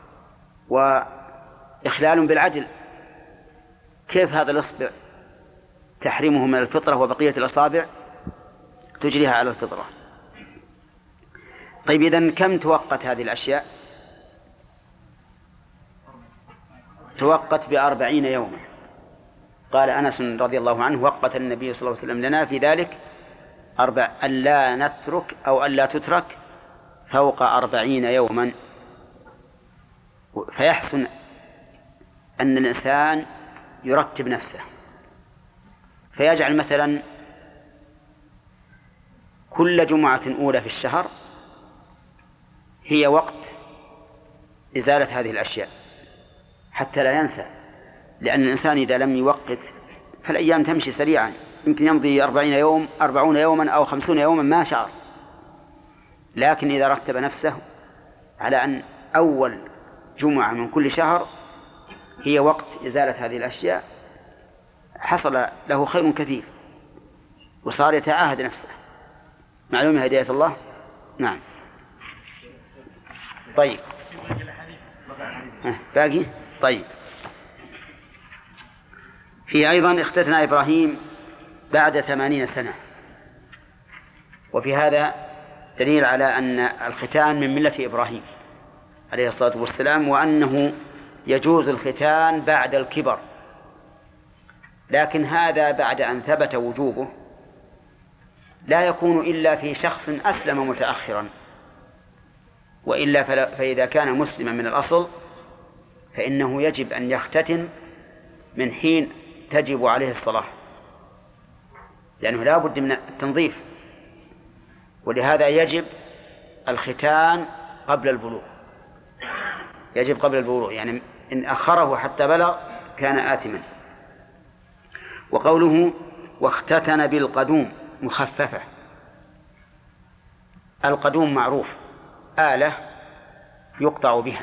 وإخلال بالعدل. كيف هذا الإصبع تحرمه من الفطرة وبقية الأصابع تجريها على الفطرة. طيب إذن كم توقت هذه الأشياء؟ توقت بأربعين يوما. قال أنس رضي الله عنه وقت النبي صلى الله عليه وسلم لنا في ذلك أربع ألا نترك أو ألا تترك فوق أربعين يوما. فيحسن أن الإنسان يرتب نفسه، فيجعل مثلا كل جمعة أولى في الشهر هي وقت إزالة هذه الأشياء حتى لا ينسى، لأن الإنسان إذا لم يوقت فالأيام تمشي سريعا، يمكن يمضي أربعين يوم أربعون يوما أو خمسون يوما ما شعر. لكن إذا رتب نفسه على أن أول جمعة من كل شهر هي وقت إزالة هذه الأشياء حصل له خير كثير وصار يتعاهد نفسه. معلومة هداية الله. نعم. طيب باقي. طيب في أيضا اختتن إبراهيم بعد ثمانين سنة، وفي هذا دليل على أن الختان من ملة إبراهيم عليه الصلاة والسلام، وأنه يجوز الختان بعد الكبر، لكن هذا بعد أن ثبت وجوبه لا يكون إلا في شخص أسلم متأخرا، وإلا فإذا كان مسلما من الأصل فإنه يجب أن يختتن من حين تجب عليه الصلاة، لأنه لا بد من التنظيف، ولهذا يجب الختان قبل البلوغ، يجب قبل البلوغ، يعني إن أخره حتى بلغ كان آثما. وقوله واختتن بالقدوم مخففة. القدوم معروف آلة يقطع بها،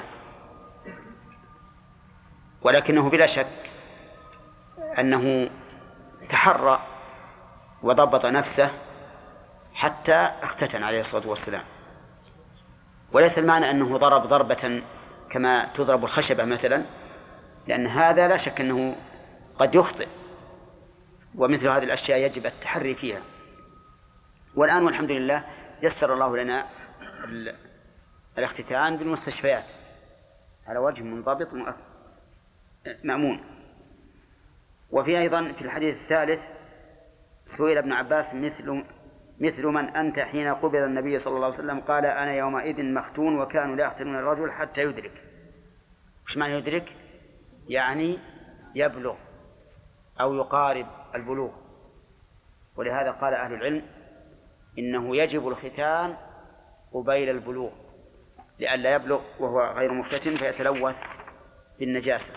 ولكنه بلا شك أنه تحرى وضبط نفسه حتى اختتن عليه الصلاة والسلام، وليس المعنى أنه ضرب ضربة كما تضرب الخشبة مثلا، لأن هذا لا شك أنه قد يخطئ، ومثل هذه الأشياء يجب التحري فيها. والآن والحمد لله يسر الله لنا الاختتان بالمستشفيات على وجه منضبط مأمون. وفي أيضا في الحديث الثالث سئل ابن عباس مثل مثل من أنت حين قبض النبي صلى الله عليه وسلم؟ قال أنا يومئذ مختون وكانوا لا يختنون الرجل حتى يدرك. وش معنى يدرك؟ يعني يبلغ أو يقارب البلوغ. ولهذا قال أهل العلم إنه يجب الختان قبيل البلوغ لئلا يبلغ وهو غير مختتن فيتلوث بالنجاسة.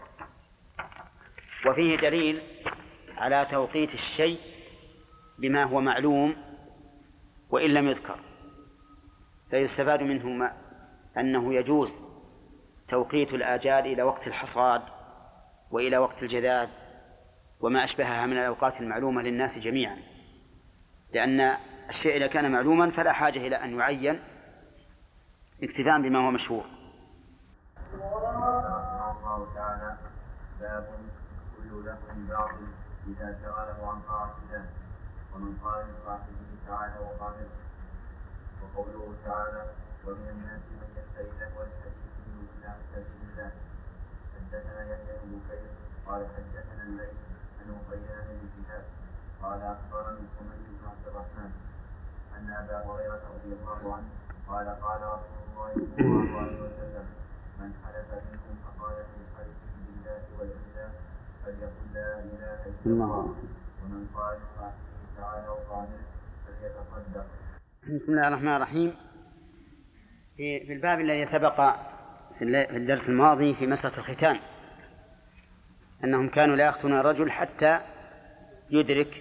وفيه دليل على توقيت الشيء بما هو معلوم وإن لم يذكر، فيستفاد منه أنه يجوز توقيت الآجال إلى وقت الحصاد وإلى وقت الجذاذ وما أشبهها من الأوقات المعلومة للناس جميعا، لأن الشيء إذا كان معلوما فلا حاجة إلى أن يعين اكتفاء بما هو مشهور. الله تعالى باب كل لفظ باطل إذا شغله عن طاعة الله، ومن قال لصاحبه تعالى وقابله. وقوله تعالى ومن الناس من يشتري لهو الحديث ليضل عن سبيل الله. حدثنا يحيى بن بكير قال حدثنا الليث عن عبيدان بن شهاب قال أخبرني حميد بن عبد الرحمن أن أبا هريرة رضي الله عنه قال قال رسول الله صلى الله عليه وسلم من حلف منكم فقال في حلفه بالله والعزى فليقل لا إله إلا الله، ومن قال لصاحبه تعالى وقابله فليتصدق. بسم الله الرحمن الرحيم. في الباب الذي سبق في الدرس الماضي في مسألة الختان أنهم كانوا لا يختنون الرجل حتى يدرك،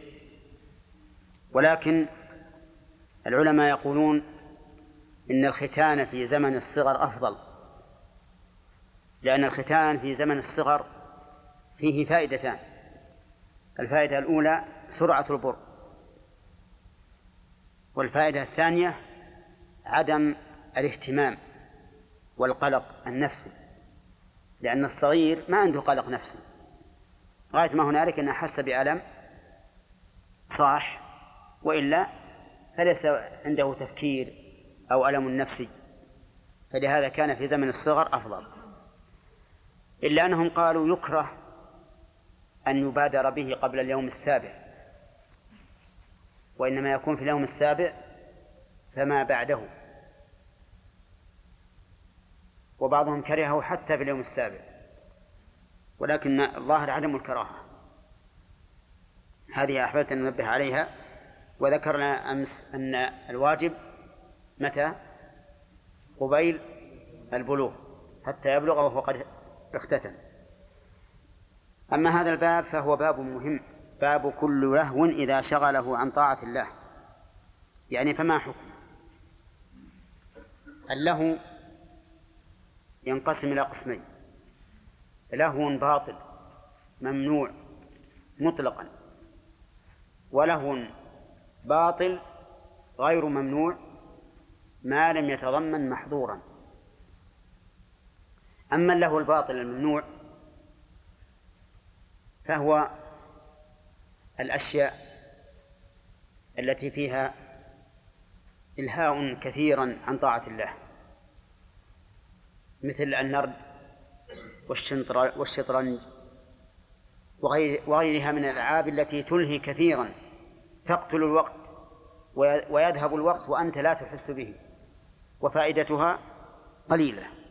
ولكن العلماء يقولون إن الختان في زمن الصغر أفضل، لأن الختان في زمن الصغر فيه فائدتان. الفائدة الأولى سرعة البر، والفائدة الثانية عدم الاهتمام والقلق النفسي، لأن الصغير ما عنده قلق نفسي، غاية ما هنالك أن أحس بألم صاح، وإلا فليس عنده تفكير أو ألم نفسي، فلهذا كان في زمن الصغر أفضل. إلا أنهم قالوا يكره أن يبادر به قبل اليوم السابع، وإنما يكون في اليوم السابع فما بعده، وبعضهم كرهه حتى في اليوم السابع، ولكن الظاهر عدم الكراهة. هذه أحببت أن ننبه عليها. وذكرنا أمس أن الواجب متى؟ قبيل البلوغ حتى يبلغ وهو قد اختتن. أما هذا الباب فهو باب مهم، باب كل لهو إذا شغله عن طاعة الله. يعني فما حكم اللهو؟ ينقسم إلى قسمين: لهو باطل ممنوع مطلقا، ولهو باطل غير ممنوع ما لم يتضمن محظورا. أما اللهو الباطل الممنوع فهو الأشياء التي فيها إلهاء كثيرا عن طاعة الله، مثل النرد والشطرنج وغيرها من الألعاب التي تلهي كثيرا، تقتل الوقت ويذهب الوقت وأنت لا تحس به، وفائدتها قليلة.